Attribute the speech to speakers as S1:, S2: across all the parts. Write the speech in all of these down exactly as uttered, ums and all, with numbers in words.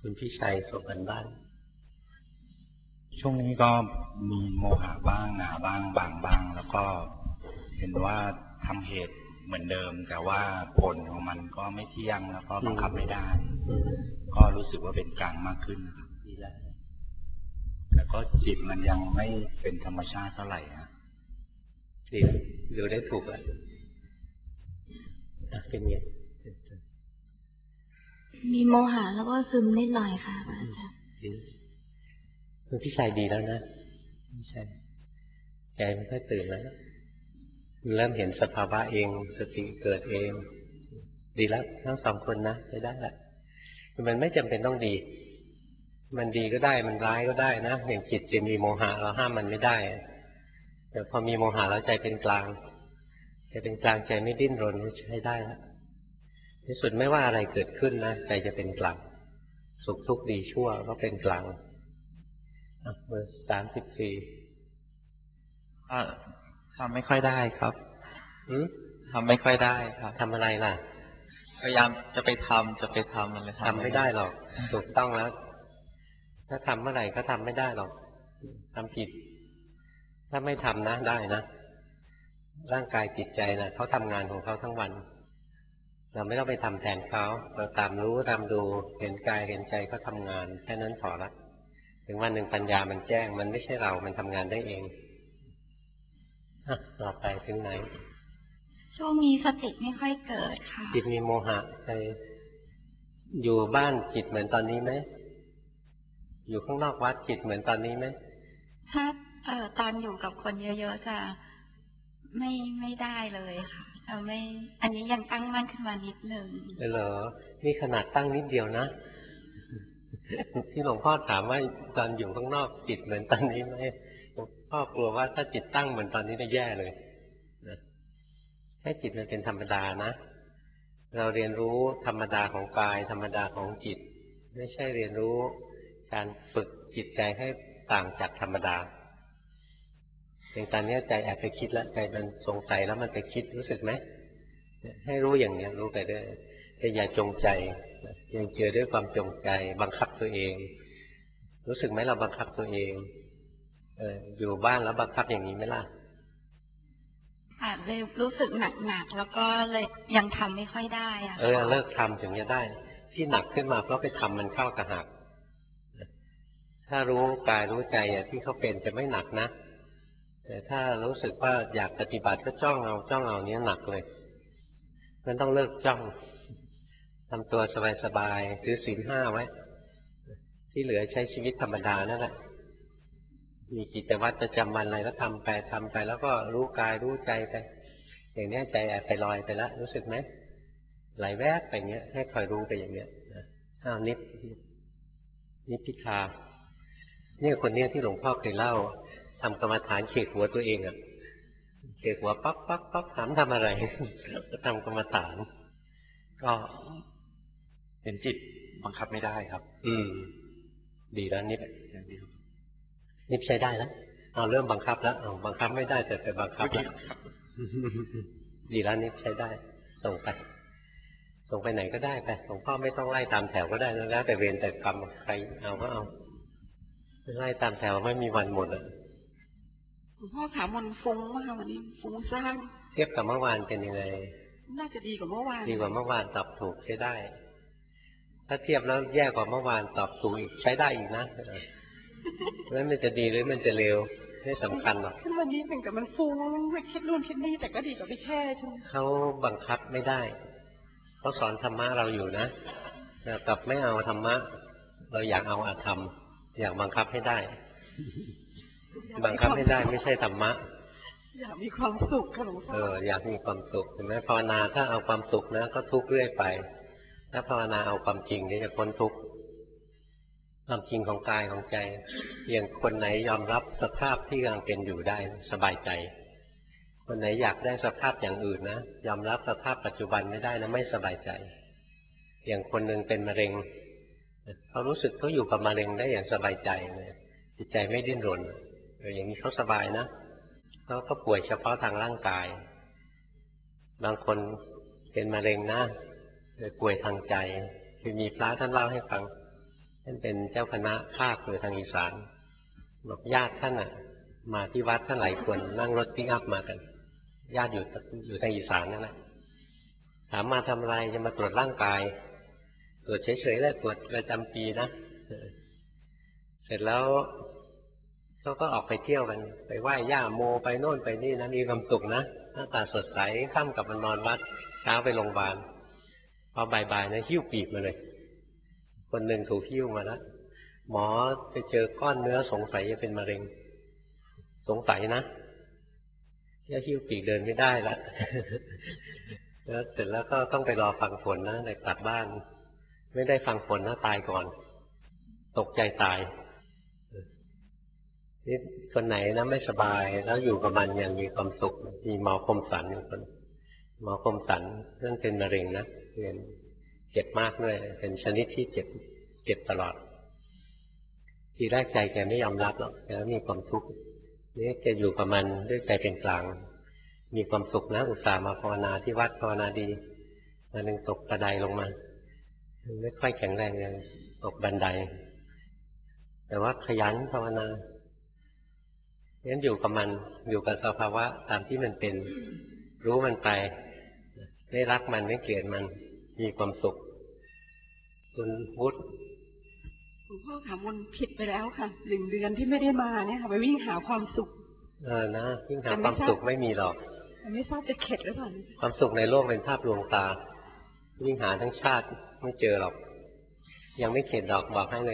S1: คุณพี่ชัยส่งกันบ้าน
S2: ช่วงนี้ก็มีโมหะบ้างหนาบ้างบางบ้างแล้วก็เห็นว่าทำเหตุเหมือนเดิมแต่ว่าผลของมันก็ไม่เที่ยงแล้วก็บังคับไม่ได้ก็รู้สึกว่าเป็นกลางมากขึ้น
S1: ดีแล้ว
S2: แล้วก็จิตมันยังไม่เป็นธรรมชาติเท่าไหร่นะ
S1: ดีดูได้ถูกแล้วเป็นไง
S3: มีโมหะแล้วก็ซึมนิดหน่อยค่ะอาจารย์
S1: คุณพี่ชัยดีแล้วนะพี่ชัยใจมันค่อยตื่นแล้วเริ่มเห็นสภาวะเองสติเกิดเองดีแล้วทั้งสองคนนะใช้ได้แหละมันไม่จำเป็นต้องดีมันดีก็ได้มันร้ายก็ได้นะอย่างจิตจะมีโมหะเราห้ามมันไม่ได้แต่พอมีโมหะแล้วใจเป็นกลางใจเป็นกลางใจไม่ดิ้นรนใช้ได้แล้วที่สุดไม่ว่าอะไรเกิดขึ้นนะใจจะเป็นกลางสุขทุกข์ดีชั่วก็เป็นกลางเบอร์สามสิบสี่
S4: ทำไม่ค่อยได้ครับทำไม่ค่อยได้ครับ
S1: ทำอะไรล่ะ
S4: พยายามจะไปทำจะไปทำอะไร
S1: ทำไม่ได้หรอกถูกต้องแล้วถ้าทำเมื่อไหร่ก็ทำไม่ได้หรอกทำผิดถ้าไม่ทำนะได้นะร่างกายจิตใจนะเขาทำงานของเขาทั้งวันเราไม่ต้องไปทำแทนเขาเราตามรู้ตามดูเห็นกายเห็นใจเขาทำงานแค่นั้นพอละถึงวันหนึ่งปัญญามันแจ้งมันไม่ใช่เรามันทำงานได้เองต่อไปถึงไหน
S3: ช่วงนี้สติไม่ค่อยเกิดค่ะ
S1: จิตมีโมหะใจอยู่บ้านจิตเหมือนตอนนี้ไหมอยู่ข้างนอกวัดจิตเหมือนตอนนี้ไหม
S3: ถ้าเอ่อตอนอยู่กับคนเยอะๆจะไม่ไม่ได้เลยค่ะเราไม่อันนี้ยังตั้งมั่นขึ้นมานิดนึง
S1: เหรอนี่ขนาดตั้งนิดเดียวนะที่หลวงพ่อถามว่าตอนอยู่ข้างนอกจิตเหมือนตอนนี้ไหมหลวงพ่อกลัวว่าถ้าจิตตั้งเหมือนตอนนี้จะแย่เลยนะให้จิตมันเป็นธรรมดานะเราเรียนรู้ธรรมดาของกายธรรมดาของจิตไม่ใช่เรียนรู้การฝึกจิตใจให้ต่างจากธรรมดาอย่างตอนนี้ใจแอบไปคิดแล้วใจมันสงสัยแล้วมันไปคิดรู้สึกไหมให้รู้อย่างนี้รู้ไปเรื่อยแต่อย่าจงใจยังเจอด้วยความจงใจบังคับตัวเองรู้สึกไหมเราบังคับตัวเองเอออยู่บ้านแล้วบังคับอย่างนี้ไหมล่ะ
S3: อาจเลยรู้สึกหนักๆแล้วก็เลยยังทำไม่ค่อยได้อะ
S1: เออเลิกทำถึงจะได้ที่หนักขึ้นมาเพราะไปทำมันเข้ากระหักถ้ารู้กายรู้ใจที่เขาเป็นจะไม่หนักนะแต่ถ้ารู้สึกว่าอยากปฏิบัติก็จ้องเอาจ้องเอาเนี้ยหนักเลยมันต้องเลิกจ้องทำตัวสบายๆถือศีลห้าไว้ที่เหลือใช้ชีวิตธรรมดานั่นแหละมีกิจวัตรประจำวันอะไรก็ทำไปทำไปแล้วก็รู้กายรู้ใจไปอย่างนี้ใจแอบไปลอยไปแล้วรู้สึกไหมไหลแวบไปเงี้ยให้คอยรู้ไปอย่างเนี้ยอ้าวนิพนิพพิทาเนี่ยคนเนี้ยที่หลวงพ่อเคยเล่าทำกรรมฐานเขกหัวตัวเองอ่ะเขกหัวปั๊บปั๊บปั๊บถามทำอะไรก็ทำกรรมฐาน
S4: ก็เห็นจิตบังคับไม่ได้ครับ
S1: อืมดีแล้วนิพนิพใช้ได้แล้วเอาเริ่มบังคับแล้วเอาบังคับไม่ได้แต่ไปบังคับแล้วดีแล้วนิพใช้ได้ส่งไปส่งไปไหนก็ได้ไปหลวงพ่อไม่ต้องไล่ตามแถวก็ได้แล้วแต่เวรแต่กรรมใครเอาก็เอาไล่ตามแถวไม่มีวันหมดอ่ะ
S5: หลวงพ่อถามมันฟุ้งมากวันนี้ฟุ้งซ่าน
S1: เทียบกับเมื่อวานเป็นยังไง
S5: น่าจะดีกว่าเมื่อวาน
S1: ดีกว่าเมื่อวานตอบถูกใช้ได้ถ้าเทียบแล้วแย่กว่าเมื่อวานตอบถูกอีกใช้ได้อีกนะแล้วมันจะดีหรือมันจะเร็วไม่สำคัญหรอก
S5: วันนี้เป็นกับมันฟุ้งไม่คิดนู่นคิดนี่แต่ก็ดีกว่าไปแค่ใช่ไหม
S1: เขาบังคับไม่ได้เขาสอนธรรมะเราอยู่นะแต่กลับไม่เอาธรรมะเราอยากเอาอาธรรมอยากบังคับให้ได้บังคับไม่ได้ไม่ใช่ธรรมะ
S5: อยากมีความสุขค่ะหลวงพ่อ
S1: เอออยากมีความสุขเห็นไหมภาวนาถ้าเอาความสุขนะก็ทุกข์เรื่อยไปถ้าภาวนาเอาความจริงนี่จะพ้นทุกข์ความจริงของกายของใจอย่างคนไหนยอมรับสภาพที่กำลังเป็นอยู่ได้สบายใจคนไหนอยากได้สภาพอย่างอื่นนะยอมรับสภาพปัจจุบันไม่ได้นะไม่สบายใจอย่างคนหนึ่งเป็นมะเร็งเขารู้สึกเขาอยู่กับมะเร็งได้อย่างสบายใจจิตใจไม่ดิ้นรนอย่างนี้เขาสบายนะเขาก็ป่วยเฉพาะทางร่างกายบางคนเป็นมะเร็งนะป่วยทางใจคือมีพระท่านเล่าให้ฟังานเป็นเจ้าคณะภาคหรือทางอีสานบอกญาติท่านอ่ะมาที่วัดท่านหลายคนนั่งรถปิกอัพมากันญาติอยู่อยู่ทางอีสานนั่นแหละถามมาทำอะไรจะมาตรวจร่างกายตรวจเฉยๆแล้วตรวจประจำปีนะเสร็จแล้วเขาก็ออกไปเที่ยวกันไปไหว้ย่าโมไปโน่นไปนี่นะมีความสุขนะหน้าตาสดใสค่ำกลับมานอนวัดเช้าไปโรงพยาบาลพอบ่ายๆนะหิ้วปีกมาเลยคนหนึ่งถูกหิ้วมาแล้วหมอไปเจอก้อนเนื้อสงสัยจะเป็นมะเร็งสงสัยนะแล้วหิ้วปีกเดินไม่ได้ละแล้วเสร็จแล้วก็ต้องไปรอฟังผลนะแต่กลับบ้านไม่ได้ฟังผลนะตายก่อนตกใจตายนี่คนไหนนะไม่สบายแล้วอยู่กับมันอย่างมีความสุขมีหมอคมสันอยู่คนหมอคมสันเรื่องเป็นมะเร็งนะเป็นเจ็บมากด้วยเป็นชนิดที่เจ็บเจ็บตลอดทีแรกใจแกไม่ยอมรับหรอกแกมีความทุกข์นี่แกอยู่กับมันด้วยใจเป็นกลางมีความสุขนะอุตส่าห์มาภาวนาที่วัดภาวนาดีวันหนึ่งตกกระไดลงมาไม่ค่อยแข็งแรงเลยตกบันไดแต่ว่าขยันภาวนางั้นอยู่กับมันอยู่กับสภาวะตามที่มันเป็นรู้มันไปไม่รักมันไม่เกลียดมันมีความสุขคุณวุฒิ
S5: หลวงพ่อค่ะมันผิดไปแล้วค่ะหนึ่งเดือนที่ไม่ได้มาเนี่ยค่ะไปวิ่งหาความสุข
S1: เออนะวิ่งหาความสุขไม่มีหรอก
S5: ไม่ทราบจะเข็ดหรือเปล่า
S1: ความสุขในโลกเป็นภาพลวงตาวิ่งหาทั้งชาติไม่เจอหรอกยังไม่เข็ดดอกบอกให้เลย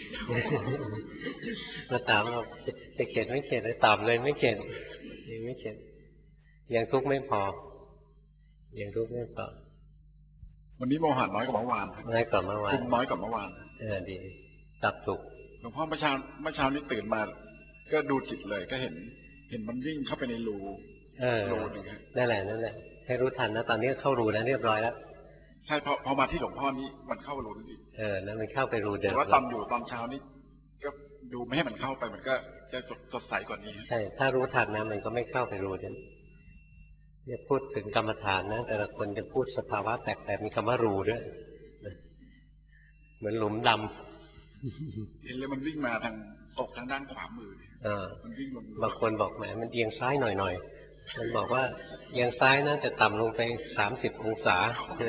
S1: มาถามเราจะเข็ดไม่เข็ดเลยตอบเลยไม่เข็ดยังไม่เข็ดยังทุกข์ไม่พอยังทุกข์ไม่พอ
S6: วันนี้โมหะน้อยกว่าเมื่อวาน
S1: น้อยกว่าเมื่อวาน
S6: คุมน้อยกว่าเมื่อวาน
S1: เออดีตับสุข
S6: หลวงพ่อเมื่อเช้าเมื่อเช้านี้ตื่นมาก็ดูจิตเลยก็เห็นเห็นมันวิ่งเข้าไปในรูรูนึงครับ
S1: นั่นแหละนั่นแหละให้รู้ทันนะตอนนี้เข้ารูแล้วเรียบร้อยแล้ว
S6: ใช่พอพอมาที่หลวงพ่อนี้มันเข้ารูนี่
S1: เออนั่นมันเข้าไปรูเดิม
S6: แต่ว่าตอนอยู่ตอนเช้านี้ก็ดูไม่ให้มันเข้าไปมันก็จะสดใสกว่านี้
S1: ใช่ถ้ารู้ทันนะมันก็ไม่เข้าไปรูนั้นเนี่ยพูดถึงกรรมฐานนะแต่ละคนจะพูดสภาวะแตกแต่มีคำว่ารูด้วยเหมือนหลุมด
S6: ำเห็นเลยมันวิ่งมาทางตกทางด้านขวามือ
S1: เออมันบางคนบอกแหมมันเอียงซ้ายหน่อยๆมันบอกว่าเอียงซ้ายนะจะต่ำลงไปสามสิบองศา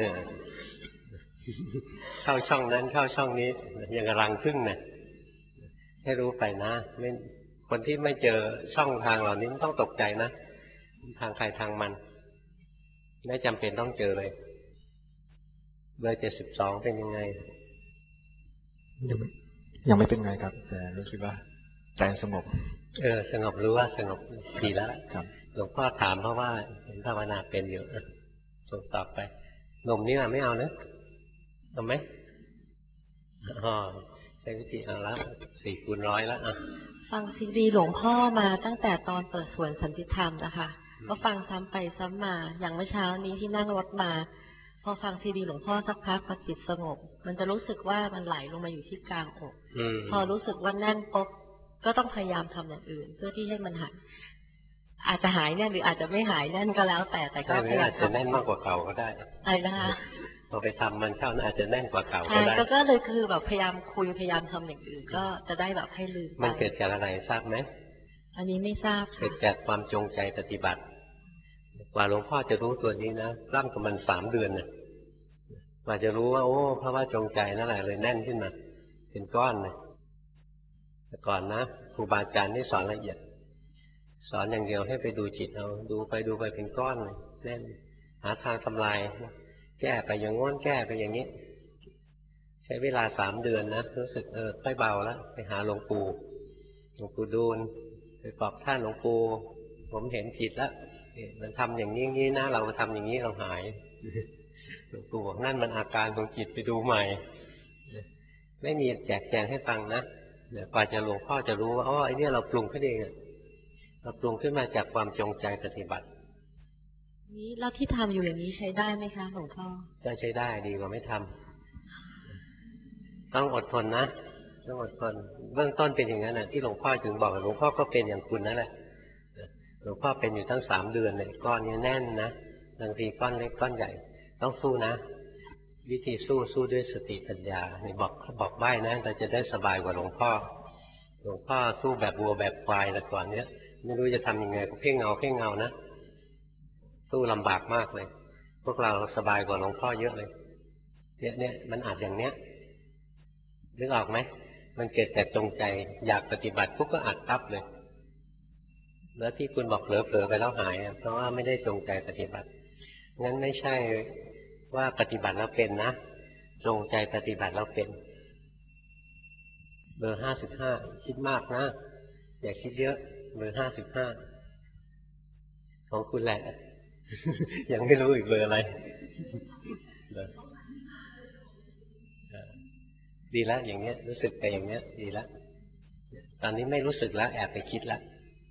S1: เข้าช่องนั้นเข้าช่องนี้อย่างรังพึ่งเนี่ยให้รู้ไปนะไม่คนที่ไม่เจอช่องทางเหล่านี้ต้องตกใจนะทางใครทางมันไม่จำเป็นต้องเจอเลยเบอร์เจ็ดสิบสองเป็นยังไง
S7: ยังไม่เป็นไงครับแต่รู้สึกว่าใจสงบ
S1: เออสงบรู้ว่าสงบดีแล้วครับหลวงพ่อถามเพราะว่าเห็นภาวนาเป็นอยู่ส่งตอบไปหนุ่มนี่นะไม่เอานะเอาไหมอ๋อใช้วิธีเอาละสี่คูณร้อยแล้วอ่ะ
S8: ฟังซีดีหลวงพ่อมาตั้งแต่ตอนเปิดสวนสันติธรรมนะคะก็ฟังซ้ำไปซ้ำมาอย่างเมื่อเช้านี้ที่นั่งรถมาพอฟังซีดีหลวงพ่อสักพักพอจิตสงบมันจะรู้สึกว่ามันไหลลงมาอยู่ที่กลางอกพอรู้สึกว่าแน่นปุ๊บก็ต้องพยายามทำอย่างอื่นเพื่อที่ให้มันหายอาจจะหายแน่นหรืออาจจะไม่หายแน่นก็แล้วแต่แต่ก็พยายาม
S1: อาจจะแน่นมากกว่าเก่าก็ได้
S8: อะไรนะคะ
S1: พอไปทำมันเข้าอาจจะแน่นกว่าเก่าก็ได้
S8: ก็เลยคือแบบพยายามคุยพยายามทำอย่างอื่นก็จะได้แบบให้ลืม
S1: มันเกิดจากอะไรทราบไหม
S8: อันนี้ไม่ทราบ
S1: เกิดจากความจงใจปฏิบัติกว่าหลวงพ่อจะรู้ตัวนี้นะร่ำกับมันสามเดือนนะกว่าจะรู้ว่าโอ้เพราะว่าจงใจนั่นแหละเลยแน่นขึ้นมาเป็นก้อนเลยแต่ก่อนนะครูบาอาจารย์นี่สอนละเอียดสอนอย่างเดียวให้ไปดูจิตเอาดูไปดูไปเป็นก้อนเลยแน่นหาทางทำลายแก้ไปอย่างง้นแก้ไปอย่างนี้ใช้เวลาสามเดือนนะรู้สึกเออค่อยเบาแล้วไปหาหลวงปู่หลวงปู่ดูลไปบอกท่านหลวงปู่ผมเห็นจิตแล้วมันทำอย่างนี้นี้นะเราทำอย่างนี้เราหายหลวงปู่บอกนั่นมันอาการของจิตไปดูใหม่ไม่มีแจกแจงให้ฟังนะเดี๋ยวกว่าจะหลวงพ่อจะรู้ว่าอ๋อไอ้นี่เราปรุงขึ้นเองเราปรุงขึ้นมาจากความจงใจปฏิบัติ
S8: นี้แล้วที่ทำอยู่อย่างนี้ใช้ได้ไหมคะหลวงพ่อ
S1: ก็ใช้ได้ดีกว่าไม่ทำต้องอดทนนะต้องอดทนเบื้องต้นเป็นอย่างนั้นนะที่หลวงพ่อถึงบอกหลวงพ่อก็เป็นอย่างคุณนั่นแหละหลวงพ่อเป็นอยู่ทั้งสามเดือนเลยก้อนนี้แน่นนะบางทีก้อนเล็กก้อนใหญ่ต้องสู้นะวิธีสู้สู้ด้วยสติปัญญานี่บอกบอกใบ้นะเราจะได้สบายกว่าหลวงพ่อหลวงพ่อสู้แบบวัวแบบควายแต่ก่อนเนี้ยไม่รู้จะทำยังไงก็เพ่งเงาเพ่งเงานะสู้ลำบากมากเลยพวกเราสบายกว่าหลวงพ่อเยอะเลยเนี่ยเนี่ยมันอาจอย่างเนี้ยนึกออกไหมมันเกิดแต่จงใจอยากปฏิบัติปุ๊บก็อัดปั๊บเลยแล้วที่คุณบอกเผลอๆไปแล้วหายเพราะว่าไม่ได้จงใจปฏิบัติงั้นไม่ใช่ว่าปฏิบัติแล้วเป็นนะจงใจปฏิบัติแล้วเป็นเบอร์ห้าสิบห้าคิดมากนะอย่าคิดเยอะเบอร์ห้าสิบห้าของคุณแหละ ยังไม่รู้อีกเบอร์อะไร ดีแล้วอย่างเนี้ยรู้สึกแต่อย่างเนี้ยดีแล้วตอนนี้ไม่รู้สึกแล้วแอบไปคิดแล้ว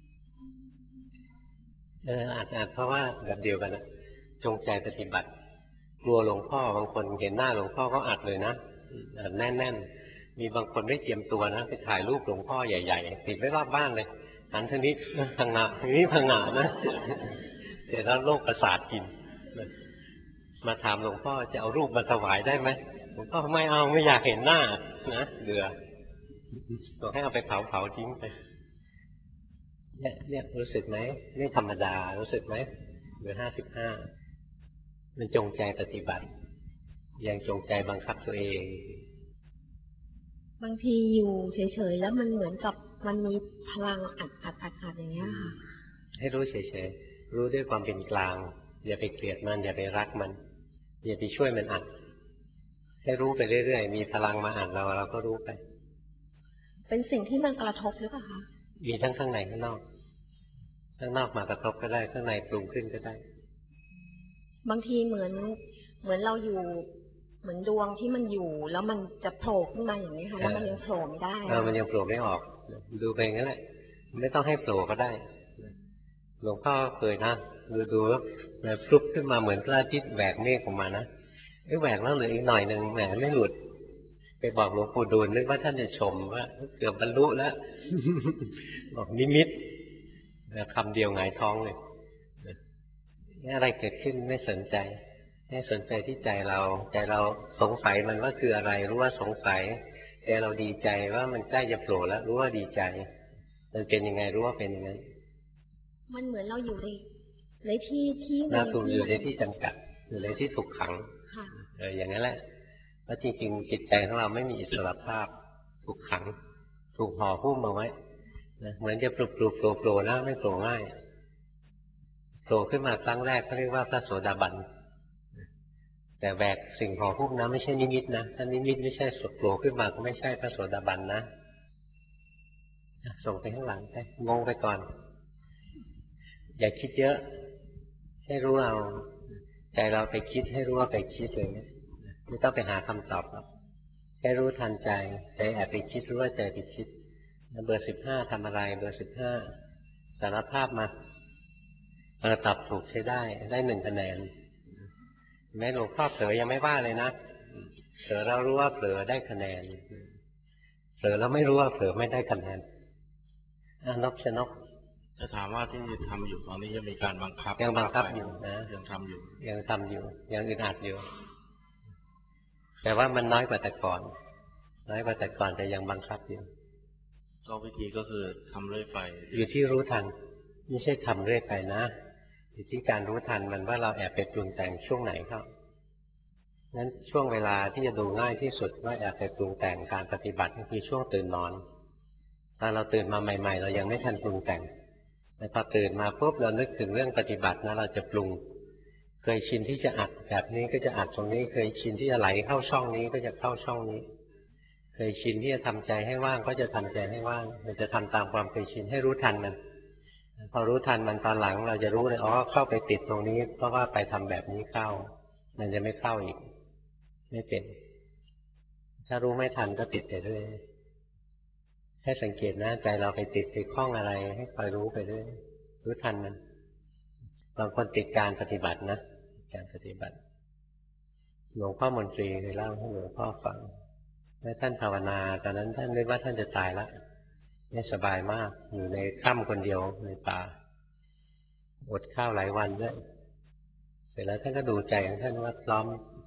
S1: เอออาจอาจเพราะว่าแบบเดียวกันนะจงใจปฏิบัติกลัวหลวงพ่อบางคนเห็นหน้าหลวงพ่อก็อัดเลยนะอัดแน่นๆมีบางคนไม่เตรียมตัวนะไปถ่ายรูปหลวงพ่อใหญ่ๆติดไว้รอบบ้านเลยหันทางนี้ทางหน้าทางนี้ทางหน้านะเสร็จแล้วโรคประสาทกินมาถามหลวงพ่อจะเอารูปมาถวายได้ไหมหลวงพ่อไม่เอาไม่อยากเห็นหน้านะเบื่อบอกให้เอาไปเผาเผาทิ้งไปเนี่ยเนี่ยรู้สึกไหมไม่ธรรมดารู้สึกไหมเบอร์ห้าสิบห้ามันจงใจปฏิบัติยังจงใจบังคับตัวเอง
S8: บางทีอยู่เฉยๆแล้วมันเหมือนกับมันมีพลังอัดอัดอัดอัดอย่างเงี้ยค่ะ
S1: ให้รู้เฉยๆรู้ด้วยความเป็นกลางอย่าไปเกลียดมันอย่าไปรักมันอย่าไปช่วยมันอัดให้รู้ไปเรื่อยๆมีพลังมาอัดเราเราก็รู้ไป
S8: เป็นสิ่งที่มันกระทบหรือเปล่าคะ
S1: มีทั้งข้างในข้างนอกข้างนอกมากระทบก็ได้ข้างในปรุงขึ้นก็ได้
S8: บางทีเหมือนเหมือนเราอยู่เหมือนดวงที่มันอยู่แล้วมันจะโผล่ขึ้นมาอย่างนี้ค่ะแล้วมันยังโผล่ไม่ได้
S1: เออมันยังโผล่ไม่ออกดูไปงั้นแหละไม่ต้องให้โผล่ก็ได้หลวงพ่อเคยนะดูดูแล้วฟลุกขึ้นมาเหมือนพระอาทิตย์แหวกเมฆออกมานะไอ้แหวกแล้วเหลืออีกหน่อยหนึ่งแหมไม่หลุดไปบอกหลวงปู่ดูลนึกว่าท่านจะชมว่าเกือบบรรลุแล้วบอกนิมิตคำเดียวหงายท้องเลยนี่อะไรเกิดขึ้นไม่สนใจให้สนใจที่ใจเราใจเราสงสัยมันว่าคืออะไรรู้ว่าสงสัยใจเราดีใจว่ามันใกล้จะโผล่แล้วรู้ว่าดีใจมันเป็นยังไงรู้ว่าเป็นยังไง
S8: มันเหมือนเราอยู่ในในที่ที่
S1: เราถูกอยู่ในที่จำกัดอยู่ในที่ถูกขังเอออย่างนั้นแหละเพราะจริงๆจิตใจของเราไม่มีอิสระภาพถูกขังถูกห่อหุ้มเอาไว้นะเหมือนจะปลุกปลุกโผล่โผล่แล้วไม่โผล่ง่ายโผล่ขึ้นมาครั้งแรกเขาเรียกว่าพระโสดาบันแต่แบกสิ่งห่อหุ้มนะไม่ใช่นิมิตนะถ้านิมิตไม่ใช่สดโผล่ขึ้นมาก็ไม่ใช่พระโสดาบันนะส่งไปข้างหลังไปงงไปก่อนอย่าคิดเยอะให้รู้เอาใจเราไปคิดให้รู้ว่าไปคิดเลยไม่ต้องไปหาคำตอบหรอกแค่รู้ทันใจใจแอบไปคิดรู้ว่าใจไปคิดเบอร์สิบห้าทำอะไรเบอร์สิบห้าสารภาพมาเออตอบถูกใช้ได้ได้หนึ่งคะแนนแม้หลวงพ่อเผลอยังไม่ว่าเลยนะเผลอเรารู้ว่าเผลอได้คะแนนเผลอเราไม่รู้ว่าเผลอไม่ได้คะแนนอ่ะนกชนก
S2: จะถามว่าที่ทำอยู่ตอนนี้ยังมีการบังคับ
S1: ยังบังคับอยู่นะ
S2: ยังทำอยู่
S1: ยังทำอยู่ยังอึดอัดอยู่แต่ว่ามันน้อยกว่าแต่ก่อนน้อยกว่าแต่ก่อนแต่ยังบังคับอยู่
S2: ก็วิธีก็คือทำเรื่อยไป
S1: อยู่ที่รู้ทันไม่ใช่ทำเรื่อยไปนะอยู่ที่การรู้ทันมันว่าเราแอบไปปรุงแต่งช่วงไหนครับนั้นช่วงเวลาที่จะดูง่ายที่สุดว่าแอบไปปรุงแต่งการปฏิบัติก็คือช่วงตื่นนอนตอนเราตื่นมาใหม่ๆเรายังไม่ทันปรุงแต่งแต่พอตื่นมาปุ๊บเรานึกถึงเรื่องปฏิบัตินะเราจะปรุงเคยชินที่จะอัดแบบนี้ก็จะอัดตรงนี้เคยชินที่จะไหลเข้าช่องนี้ก็จะเข้าช่องนี้เคยชินที่จะทำใจให้ว่างก็จะทำใจให้ว่างเราจะทำตามความเคยชินให้รู้ทันมันพอรู้ทันมันตอนหลังเราจะรู้เลยอ๋อเข้าไปติดตรงนี้เพราะว่าไปทำแบบนี้เข้ามันจะไม่เข้าอีกไม่เป็นถ้ารู้ไม่ทันก็ติดไปเรื่อยให้สังเกตนะใจเราไปติดไปคล้องอะไรให้คอยรู้ไปเรื่อยรู้ทันมันบางคนติดการปฏิบัตินะการปฏิบัติหลวงพ่อมนตรีเคยเล่าให้หลวงพ่อฟังเมื่อท่านภาวนาตอนนั้นท่านนึกว่าท่านจะตายแล้วไม่สบายมากอยู่ในถ้ำคนเดียวในป่าอดข้าวหลายวันด้วยเสร็จแล้วท่านก็ดูใจของท่านว่าพร้อม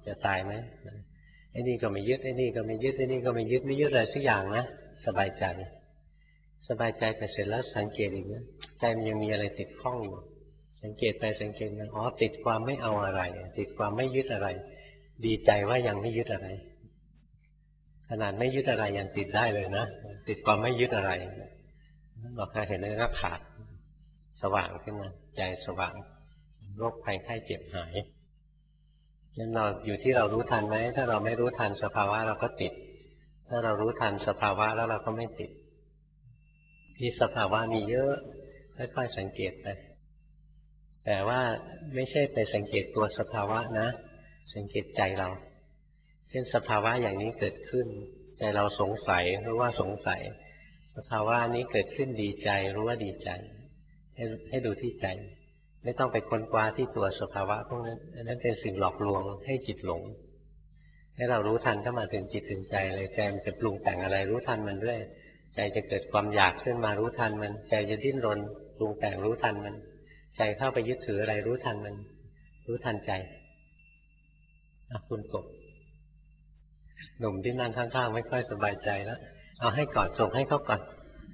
S1: จะตายไหมไอ้นี่ก็ไม่ยึดไอ้นี่ก็ไม่ยึดไอ้นี่ก็ไม่ยึดไม่ยึดอะไรสักอย่างนะสบายใจสบายใจแต่เสร็จแล้วสังเกตอีกนะใจมันยังมีอะไรติดข้องอยู่สังเกตไปสังเกตมาอ๋อติดความไม่เอาอะไรติดความไม่ยึดอะไรดีใจว่ายังไม่ยึดอะไรขนาดไม่ยึดอะไรยังติดได้เลยนะติดความไม่ยึดอะไรบอกถ้าเห็นแล้วก็ขาดสว่างขึ้นมาใจสว่างโรคภัยไข้เจ็บหายนั่นเราอยู่ที่เรารู้ทันไหมถ้าเราไม่รู้ทันสภาวะเราก็ติดถ้าเรารู้ทันสภาวะแล้วเราก็ไม่ติดที่สภาวะมีเยอะค่อยๆสังเกตไปแต่ว่าไม่ใช่ไปสังเกตตัวสภาวะนะสังเกตใจเราเช่นสภาวะอย่างนี้เกิดขึ้นใจเราสงสัยรู้ว่าสงสัยสภาวะนี้เกิดขึ้นดีใจรู้ว่าดีใจให้ให้ดูที่ใจไม่ต้องไปค้นคว้าที่ตัวสภาวะพวกนั้นอันนั้นเป็นสิ่งหลอกลวงให้จิตหลงให้เรารู้ทันเข้ามาถึงจิตถึงใจเลยใจมันจะปรุงแต่งอะไรรู้ทันมันด้วยใจจะเกิดความอยากขึ้นมารู้ทันมันใจจะดิ้นรนปรุงแต่งรู้ทันมันใจเข้าไปยึดถืออะไรรู้ทันมันรู้ทันใจอ่ะคุณกบหนุ่มที่นั่งข้างๆไม่ค่อยสบายใจแล้วเอาให้ก่อนส่งให้เขาก่อน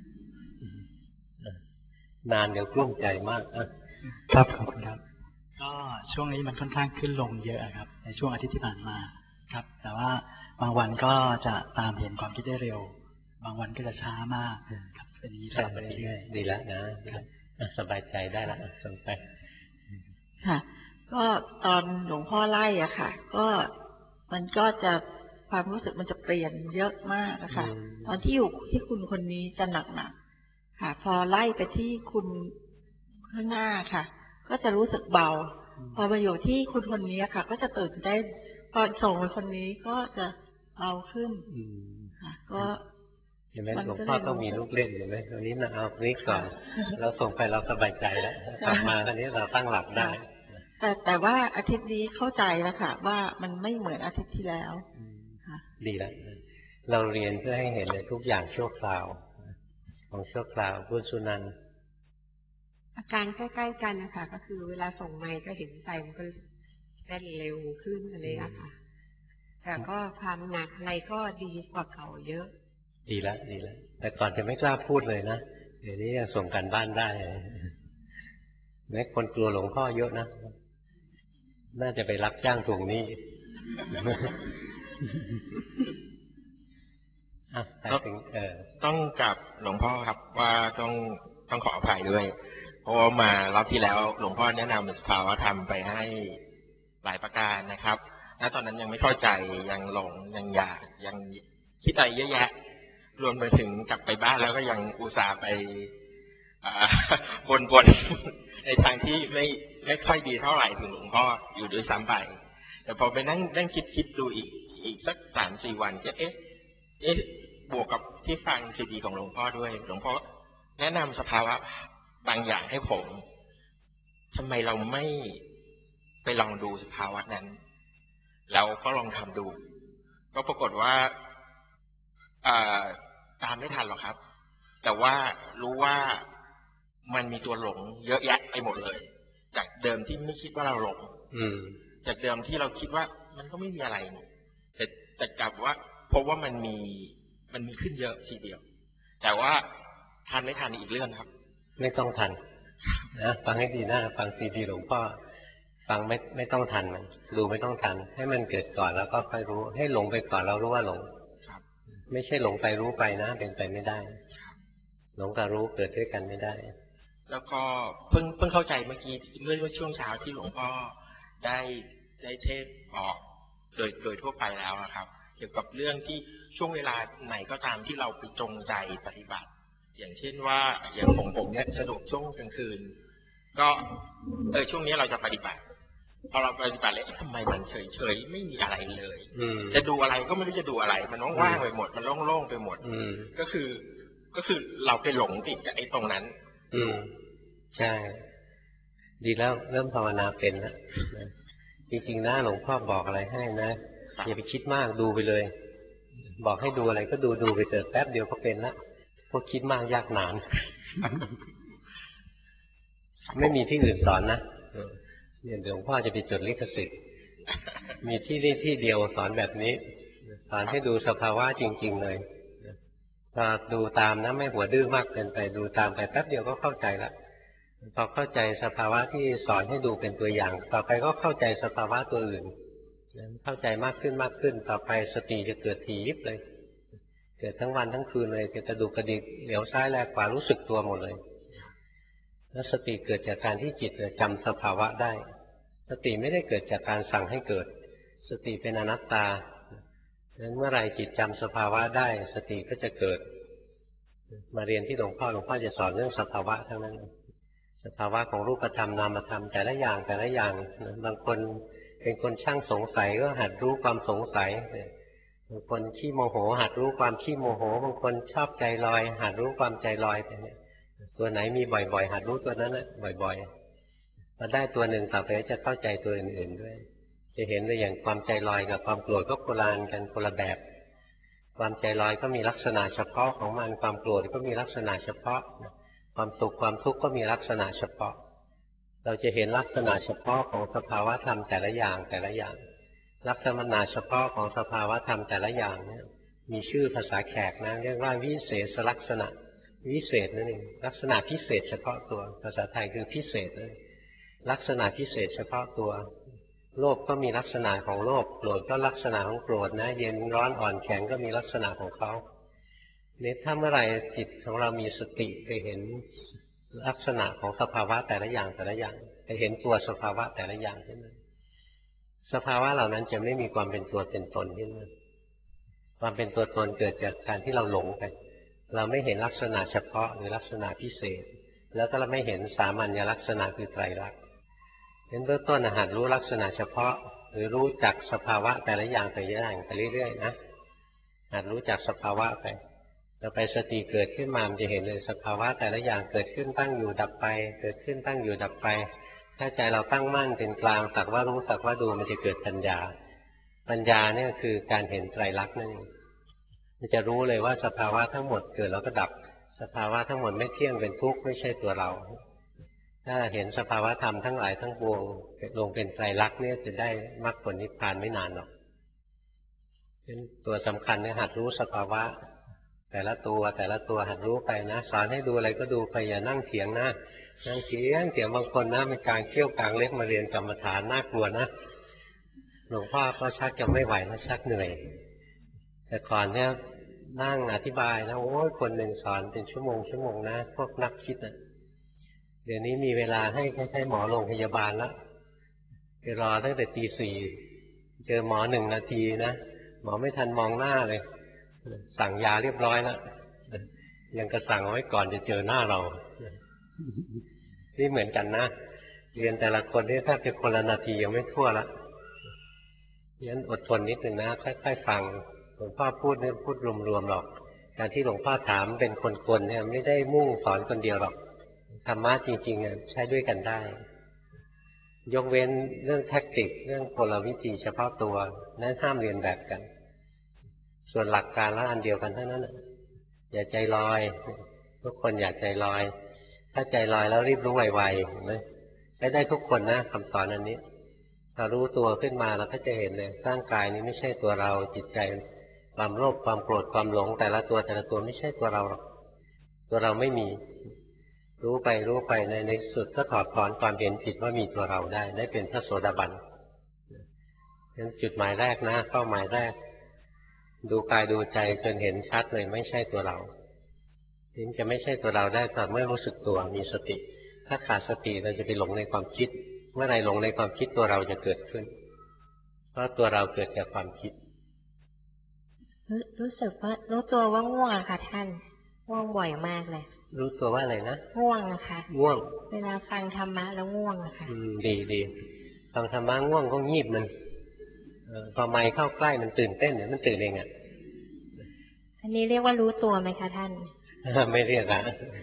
S1: นานเดี๋ยวกลุ้มใจมากอ่ะ
S9: ครับขอบคุณครับก็ช่วงนี้มันค่อนข้างขึ้นลงเยอะครับในช่วงอาทิตย์ที่ผ่านมาครับแต่ว่าบางวันก็จะตามเห็นความคิดได้เร็วบางวันก็จะช้ามากครับเป็นอย่างนี้ต่อไปเรื่อยๆ
S1: ดีแล้วนะครับสบายใจได้แล้วส่งไป
S8: ค่ะก็ตอนหลวงพ่อไล่อะค่ะก็มันก็จะความรู้สึกมันจะเปลี่ยนเยอะมากนะคะตอนที่อยู่ที่คุณคนนี้จะหนักหนักค่ะพอไล่ไปที่คุณข้างหน้าค่ะก็จะรู้สึกเบาพอมาอยู่ที่คุณคนนี้ค่ะก็จะตื่นเต้นพอส่งไปคนนี้ก็จะเบาขึ้นค่ะก็
S1: เห็นไหมหลวงพ่อต้องมีลูกเล่นเห็นไหมตอนนี้นะเอานี้ก่อนเราส่งไปเราสบายใจแล้วกลับมาตอนนี้เราตั้งหลักได้
S8: แต่แต่ว่าอาทิตย์นี้เข้าใจแล้วค่ะว่ามันไม่เหมือนอาทิตย์ที่แล้ว
S1: ดีแล้วเราเรียนเพื่อให้เห็นเลยทุกอย่างชั่วคราวของชั่วคราวพุทธสุนันท์
S5: อาการใกล้ๆกันนะคะก็คือเวลาส่งไมค์ก็เห็นใจมันก็เต้นเร็วขึ้นอะไรอะค่ะแต่ก็ความหนักอะไรก็ดีกว่าเก่าเยอะ
S1: ดีแล้วดีแล้วแต่ก่อนจะไม่กล้าพูดเลยนะเดี๋ยวนี้ยังส่งกันบ้านได้แม้คนกลัวหลวงพ่อเยอะนะน่าจะไปรับจ้างทวงหนี้
S10: ต้องกับหลวงพ่อครับว่าต้องต้องขออภัยด้วยเพราะว่ามารอบที่แล้วหลวงพ่อแนะนำสภาวะธรรมไปให้หลายประการนะครับณตอนนั้นยังไม่เข้าใจยังหลงยังอยากยังคิดอะไรเยอะแยะรวมไปถึงกลับไปบ้านแล้วก็ยังอุตส่าห์ไปบนๆในทางที่ไม่ไม่ค่อยดีเท่าไหร่ถึงหลวงพ่ออยู่ด้วยซ้ำไปแต่พอไปนั่งนั่งคิดคิดดูอีกอีกสักสามสี่วันก็เอ๊ะเอ๊ะบวกกับที่ฟังซีดีของหลวงพ่อด้วยหลวงพ่อแนะนำสภาวะบางอย่างให้ผมทำไมเราไม่ไปลองดูสภาวะนั้นเราก็ลองทำดูก็ปรากฏว่าตามไม่ทันหรอกครับแต่ว่ารู้ว่ามันมีตัวหลงเยอะแยะไปหมดเลยจากเดิมที่ไม่คิดว่าเราหลงจากเดิมที่เราคิดว่ามันก็ไม่มีอะไรแต่แต่กลับว่าพบว่ามันมีมันมีขึ้นเยอะทีเดียวแต่ว่าทันไม่ทันอีกเรื่องครับ
S1: ไม่ต้องทันนะฟังให้ดีนะฟังซีดีหลวงพ่อฟังไม่ไม่ต้องทันมันดูไม่ต้องทันให้มันเกิดก่อนแล้วก็ค่อยรู้ให้หลงไปก่อนแล้วรู้ว่าหลงไม่ใช่หลงไปรู้ไปนะเป็นไปไม่ได้หลงกับรู้เกิดด้วยกันไม่ได้
S10: แล้วก็เพิ่งเพิ่งเข้าใจเมื่อกี้เมื่อช่วงเช้าที่หลวงพ่อได้ได้เทศบอกโดยโดยทั่วไปแล้วนะครับเกี่ยวกับเรื่องที่ช่วงเวลาไหนก็ตามที่เราไปจงใจปฏิบัติอย่างเช่นว่าอย่างผมผมเนี่ยสะดวกช่วงกลางคืนก็เออช่วงนี้เราจะปฏิบัติพอเราปฏิบัติแล้วทำไมมันเฉยเฉยไม่มีอะไรเลยจะดูอะไรก็ไม่รู้จะดูอะไรมันว่างๆไปหมดมันโล่งๆไปหมดก็คือก็คือเราไปหลงติดกับไอ้ตรงนั้น
S1: อืมใช่ดีแล้วเริ่มภาวนาเป็นแล้วจริงๆนะหลวงพ่อบอกอะไรให้นะอย่าไปคิดมากดูไปเลยบอกให้ดูอะไรก็ดูดูไปเถอะแป๊บเดียวก็เป็นแล้วพวกคิดมากยากนานไม่มีที่อื่นสอนนะเนี่ยหลวงพ่อจะไปจดลิขสิทธิ์มีที่นี่ที่เดียวสอนแบบนี้สอนให้ดูสภาวะจริงๆเลยก็ดูตามนะไม่หัวดื้อมากเกินไปดูตามไปแป๊บเดียวก็เข้าใจละพอเข้าใจสภาวะที่สอนให้ดูเป็นตัวอย่างต่อไปก็เข้าใจสภาวะตัวอื่นเข้าใจมากขึ้นมากขึ้นต่อไปสติจะเกิดถี่ยิบเลยเกิดทั้งวันทั้งคืนเลยจะกระดุกกระดิกเหลียวซ้ายแลขวารู้สึกตัวหมดเลยแล้วสติเกิดจากการที่จิตจำสภาวะได้สติไม่ได้เกิดจากการสั่งให้เกิดสติเป็นอนัตตาดังนั้นเมื่อไรจิตจำสภาวะได้สติก็จะเกิดมาเรียนที่หลวงพ่อหลวงพ่อจะสอนเรื่องสภาวะทั้งนั้นสภาวะของรูปธรรมนามธรรมแต่ละอย่างแต่ละอย่างบางคนเป็นคนช่างสงสัยก็หัดรู้ความสงสัยบางคนขี้โมโหหัดรู้ความขี้โมโหบางคนชอบใจลอยหัดรู้ความใจลอยตัวไหนมีบ่อยๆหัดรู้ตัวนั้นแหละบ่อยๆพอได้ตัวหนึ่งต่อไปจะเข้าใจตัวอื่นๆด้วยจะเห็นได้อย่างความใจลอยกับความโกรธก็โคนละกันคนละแบบความใจลอยก็มีลักษณะเฉพาะของมันความโกรธก็มีลักษณะเฉพาะความสุขความทุกข์ก็มีลักษณะเฉพาะเราจะเห็นลักษณะเฉพาะของสภาวะธรรมแต่ละอย่างแต่ละอย่างลักษณะเฉพาะของสภาวะธรรมแต่ละอย่างเนี่ยมีชื่อภาษาแขกนะเรียกว่าวิเศษลักษณะวิเศษนั่นเองลักษณะพิเศษเฉพาะตัวภาษาไทยคือพิเศษเลยลักษณะพิเศษเฉพาะตัวโลภก็มีลักษณะของโลภโกรธก็ลักษณะของโกรธนะเย็นร้อนอ่อนแข็งก็มีลักษณะของเขาเนี่ยถ้าเมื่อไรจิตของเรามีสติไปเห็นลักษณะของสภาวะแต่ละอย่างแต่ละอย่างไปเห็นตัวสภาวะแต่ละอย่างขึ้นมาสภาวะเหล่านั้นจะไม่มีความเป็นตัวเป็นตนขึ้นมาความเป็นตัวตนเกิดจากการที่เราหลงไปเราไม่เห็นลักษณะเฉพาะหรือลักษณะพิเศษแล้วก็เราไม่เห็นสามัญลักษณะคือไตรลักษณ์เห็นเบื้องต้นหัดรู้ลักษณะเฉพาะหรือรู้จักสภาวะแต่ละอย่างแต่ละอย่างไปเรื่อยๆนะหัดรู้จักสภาวะไปต่อไปสติเกิดขึ้นมามันจะเห็นเลยสภาวะแต่ละอย่างเกิดขึ้นตั้งอยู่ดับไปเกิดขึ้นตั้งอยู่ดับไปถ้าใจเราตั้งมั่นเป็นกลางสักว่ารู้สักว่าดูมันจะเกิดปัญญาปัญญาเนี่ยคือการเห็นไตรลักษณ์นั่นเองมันจะรู้เลยว่าสภาวะทั้งหมดเกิดแล้วก็ดับสภาวะทั้งหมดไม่เที่ยงเป็นทุกข์ไม่ใช่ตัวเราถ้าเห็นสภาวะธรรมทั้งหลายทั้งปวงลงเป็นไตรลักษณ์เนี่ยจะได้มรรคผลนิพพานไม่นานหรอกเป็นตัวสำคัญเนี่ยหัดรู้สภาวะแต่ละตัวแต่ละตัวหัดรู้ไปนะสอนให้ดูอะไรก็ดูไปอย่านั่งเถียงนะนั่งเถียงเถียงบางคนนะเป็นการเคี่ยวกลางเล็กมาเรียนกรรมฐานน่ากลัวนะหลวงพ่อก็ชักจะไม่ไหวแล้วชักเหนื่อยแต่ก่อนเนี่ยนั่งอธิบายนะโอ้ยคนหนึ่งสอนเป็นชั่วโมงชั่วโมงนะพวกนักคิดนะเดี๋ยวนี้มีเวลาให้ใช้หมอโรงพยาบาลแล้วไปรอตั้งแต่ตีสี่เจอหมอหนึ่งนาทีนะหมอไม่ทันมองหน้าเลยสั่งยาเรียบร้อยแล้วยังกระสั่งเอาไว้ก่อนจะเจอหน้าเรานี่เหมือนกันนะเรียนแต่ละคนนี่แทบจะคนละนาทียังไม่ทั่วละงั้นอดทนนิดหนึ่งนะค่อยๆฟังหลวงพ่อพูดเนี่ยพูดรวมๆหรอกการที่หลวงพ่อถามเป็นคนๆเนี่ยไม่ได้มุ่งสอนคนเดียวหรอกธรรมะจริงๆใช้ด้วยกันได้ยกเว้นเรื่องแทคติกเรื่องกลวิธีเฉพาะตัวนั้นห้ามเรียนแบบกันส่วนหลักการแล้วอันเดียวกันทั้งนั้นอย่าใจลอยทุกคนอย่าใจลอยถ้าใจลอยแล้วรีบรู้ไวๆเห็นไหมใช้ได้ทุกคนนะคำสอนอันนี้ถ้ารู้ตัวขึ้นมาเราก็จะเห็นเลยร่างกายนี้ไม่ใช่ตัวเราจิตใจความโลภความโกรธความหลงแต่ละตัวแต่ละตัวไม่ใช่ตัวเราหรอกตัวเราไม่มีรู้ไปรู้ไปในในสุดก็ถอดถอนความเห็นผิดว่ามีตัวเราได้ได้เป็นพระโสดาบันนั้นจุดหมายแรกนะเป้าหมายแรกดูกายดูใจจนเห็นชัดเลยไม่ใช่ตัวเราถึงจะไม่ใช่ตัวเราได้ต่อเมื่อรู้สึกตัวมีสติถ้าขาดสติเราจะไปหลงในความคิดเมื่อไรหลงในความคิดตัวเราจะเกิดขึ้นเพราะตัวเราเกิดจากความคิด
S8: รู้สึกว่ารู้ตัวว่าง่วงค่ะท่านง่วงบ่อยมากเลย
S1: รู้ตัวว่าอะไรนะ
S8: ง่วงนะคะ
S1: ง่วง
S8: เวลาฟังธรรมะแล้วง่วงอะค่ะ
S1: อืมดีดีฟังธรรมะง่วงก็งีบมันพอไมค์เข้าใกล้มันตื่นเต้นเนี่ยมันตื่นเองอ่ะ
S8: อันนี้เรียกว่ารู้ตัวไหมคะท่าน
S1: ไม่เรียกอะ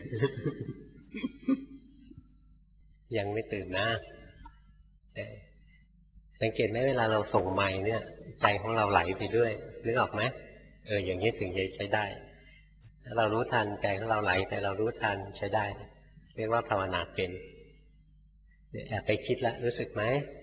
S1: ยังไม่ตื่นนะสังเกตไหมเวลาเราส่งไมค์เนี่ยใจของเราไหลไปด้วยนึกออกไหมเอออย่างนี้ถึงจะใช้ได้ถ้าเรารู้ทันใจของเราไหลแต่เรารู้ทันใช้ได้เรียกว่าภาวนาเป็นแอบไปคิดแล้วรู้สึกไหม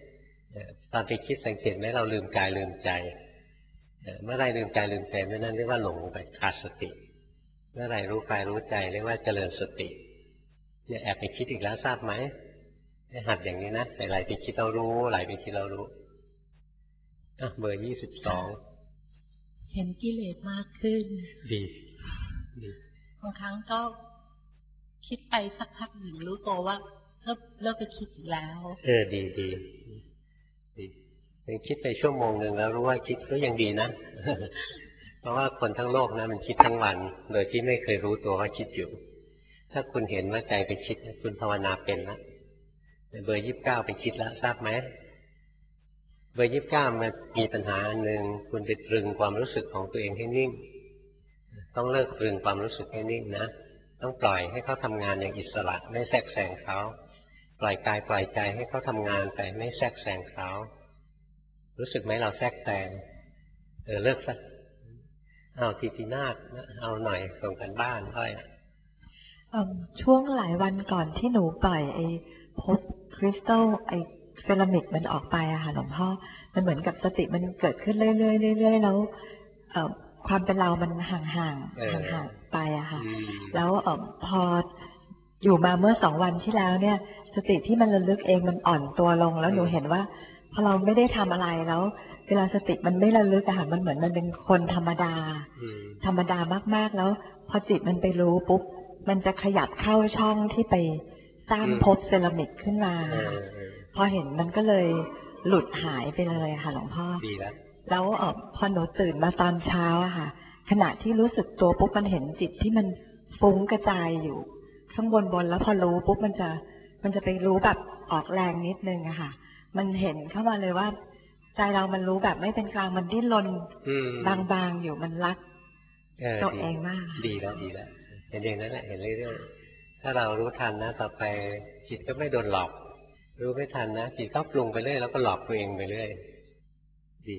S1: ตอนไปคิดสังเกตไหมเราลืมกายลืมใจเมื่อไรลืมกายลืมใจเมื่อนั้นเรียกว่าหลงไปขาดสติเมื่อไรรู้กายรู้ใจเรียกว่าเจริญสติเนี่ยแอบไปคิดอีกแล้วทราบไหมให้หัดอย่างนี้นะไหลไปคิดเรารู้ไหลไปคิดเรารู้อ่ะเบอร์ยี่สิบสอง
S8: เห็นกิเลสมากขึ้น
S1: ดี
S8: บางครั้งก็คิดไปสักพักหนึ่งรู้ตัวว่าเลิกเลิกไปคิดอีกแล้ว
S1: เออดีดีดีไปคิดไปชั่วโมงหนึ่งแล้วรู้ว่าคิดก็ยังดีนะ เพราะว่าคนทั้งโลกนะมันคิดทั้งวันโดยที่ไม่เคยรู้ตัวว่าคิดอยู่ถ้าคุณเห็นว่าใจไปคิดคุณภาวนาเป็นแล้วเบอร์ยี่สิบเก้าไปคิดแล้วทราบไหมเบอร์ยี่สิบเก้ามันมีปัญหาอันหนึ่งคุณไปตรึงความรู้สึกของตัวเองให้นิ่งต้องเลิกตรึงความรู้สึกให้นิ่งนะต้องปล่อยให้เขาทำงานอย่างอิสระไม่แทรกแซงเขาปล่อยกายปล่อยใจให้เขาทำงานแต่ไม่แทรกแซงเขารู้สึกไหมเราแทรกแซงเออเลิกซะเอาทีทีนาฏเอาหน่อยส่งกันบ้านค่อย
S11: ช่วงหลายวันก่อนที่หนูปล่อยไอ้พบคริสตัลไอ้เซรามิกมันออกไปอะค่ะหลวงพ่อมันเหมือนกับสติมันเกิดขึ้นเรื่อยๆเรื่อยๆแล้วความเป็นเรามันห่างๆห่างๆไปอะค่ะแล้วพออยู่มาเมื่อสองวันที่แล้วเนี่ยสติที่มันระลึกเองมันอ่อนตัวลงแล้วหนูเห็นว่าพอเราไม่ได้ทำอะไรแล้วเวลาสติมันไม่ระลึกอะค่ะมันเหมือนมันเป็นคนธรรมดาธรรมดามากๆแล้วพอจิตมันไปรู้ปุ๊บมันจะขยับเข้าช่องที่ไปสร้างภพเซรามิกขึ้นมาพอเห็นมันก็เลยหลุดหายไปเลยค่ะหลวงพ่อ
S1: ดีแล้ว
S11: แล้วเออพอหนูตื่นมาตอนเช้าอะค่ะขณะที่รู้สึกตัวปุ๊บมันเห็นจิตที่มันฟุ้งกระจายอยู่ข้างบนบนแล้วพอรู้ปุ๊บมันจะมันจะไปรู้แบบออกแรงนิดนึงอะค่ะมันเห็นเข้ามาเลยว่าใจเรามันรู้แบบไม่เป็นกลางมันดิ้นรนบางๆอยู่มันรักตัวเองมาก
S1: ดีแล้วดีแล้วเห็นอย่างนั้นแหละเห็นเรื่อยๆถ้าเรารู้ทันนะต่อไปจิตก็ไม่โดนหลอกรู้ไม่ทันนะจิตก็ปรุงไปเรื่อยแล้วก็หลอกตัวเองไปเรื่อยดี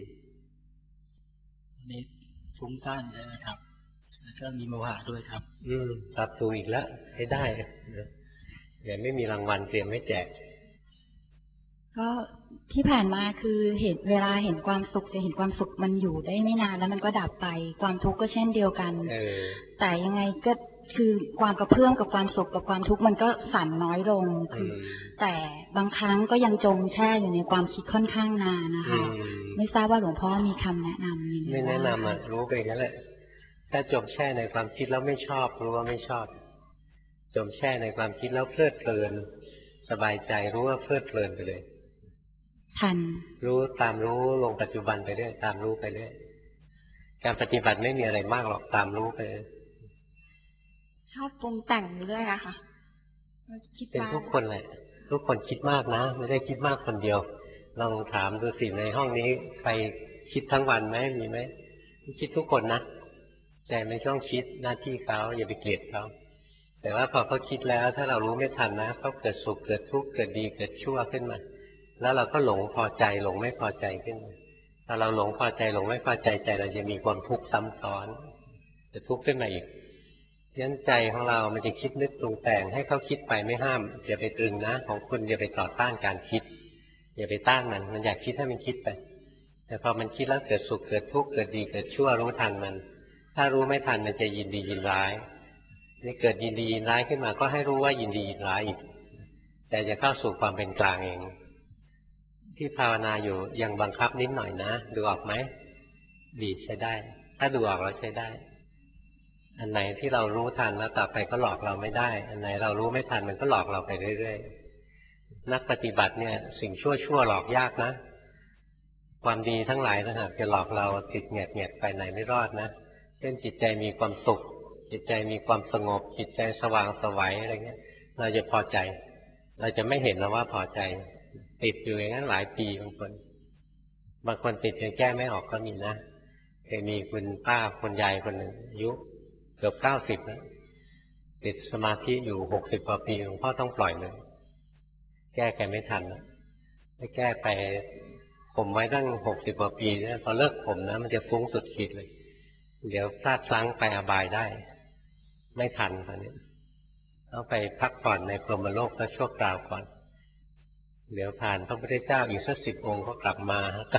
S9: นี่ฟุ้งซ่านใช่ไหมครับแล้วก็มีโมหะด้วยครับ
S1: อืมปรับตัวอีกแล้วให้ได้เดี๋ยวไม่มีรางวัลเตรียมไม่แจก
S3: ก็ที่ผ่านมาคือเห็นเวลาเห็นความสุขจะเห็นความสุขมันอยู่ได้ไม่นานแล้วมันก็ดับไปความทุกข์ก็เช่นเดียวกันแต่ยังไงก็คือความกระเพื่อมกับความสุขกับความทุกข์มันก็สั่นน้อยลงคือแต่บางครั้งก็ยังจมแช่อยู่ในความคิดค่อนข้างนานนะคะไม่ทราบว่าหลวงพ่อมีคำแนะนำยังไง
S1: ไม่แนะนำอ่ะรู้ไปงั้นแหละถ้าจมแช่ในความคิดแล้วไม่ชอบรู้ว่าไม่ชอบจมแช่ในความคิดแล้วเพลิดเพลินสบายใจรู้ว่าเพลิดเพลินไปเลย
S3: ทัน
S1: รู้ตามรู้ลงปัจจุบันไปเรื่อยตามรู้ไปเรื่อยการปฏิบัติไม่มีอะไรมากหรอกตามรู้ไป
S5: ชอบปรุงแต่งเรื่อยอะค่ะ
S1: เป็นทุกคนแหละทุกคนคิดมากนะไม่ได้คิดมากคนเดียวลองถามดูสิในห้องนี้ใครคิดทั้งวันไหมมีไหมคิดทุกคนนะแต่ไม่ต้องคิดหน้าที่เขาอย่าไปเกลียดเขาแต่ว่าพอเขาคิดแล้วถ้าเรารู้ไม่ทันนะเขาเกิดสุขเกิดทุกข์เกิดดีเกิดชั่วขึ้นมาแล้วเราก็หลงพอใจหลงไม่พอใจขึ้นมาถ้าเราหลงพอใจหลงไม่พอใจใจเราจะมีความทุกข์ซ้ำซ้อนจะทุกข์ขึ้นมาอีกยันใจของเรามันจะคิดนึกปรุงแต่งให้เขาคิดไปไม่ห้ามอย่าไปตรึงนะของคุณอย่าไปต่อต้านการคิดอย่าไปต้านมันมันอยากคิดให้มันคิดไปแต่พอมันคิดแล้วเกิดสุขเกิดทุกข์เกิดดีเกิดชั่วรู้ทันมันถ้ารู้ไม่ทันมันจะยินดียินร้ายนี่เกิดยินดียินร้ายขึ้นมาก็ให้รู้ว่ายินดียินร้ายอีกแต่จะเข้าสู่ความเป็นกลางเองที่ภาวนาอยู่ยังบังคับนิดหน่อยนะดูออกไหมดีใช้ได้ถ้าดูออกเราใช้ได้อันไหนที่เรารู้ทันแล้วต่อไปก็หลอกเราไม่ได้อันไหนเรารู้ไม่ทันมันก็หลอกเราไปเรื่อยๆนักปฏิบัติเนี่ยสิ่งชั่วๆหลอกยากนะความดีทั้งหลายนะฮะจะหลอกเราติดแงกแงกไปไหนไม่รอดนะเช่นจิตใจมีความสุขจิตใจมีความสงบจิตใจสว่างไสวอะไรเงี้ยเราจะพอใจเราจะไม่เห็นแล้วว่าพอใจติดอยู่อย่างนั้นหลายปีบางคนบางคนติดจนแก้ไม่ออกก็มีนะเคยมีคุณป้าคนยายคนหนึ่งอายุเกือบเก้าสิบแล้วติดสมาธิอยู่หกสิบกว่าปีหลวงพ่อต้องปล่อยเลยแก้แกไม่ทันนะถ้าแก้ไปผมไว้ตั้งหกสิบกว่าปีเนี่ยพอเลิกผมนะมันจะฟุ้งสุดขีดเลยเดี๋ยวพลาดพลั้งไปอบายได้ไม่ทันตอนนี้ต้องไปพักผ่อนในพรหมโลกก็ชั่วคราวก่อนเดี๋ยวผ่านพระพุทธเจ้าอีกสักสิบองค์ก็กลับมา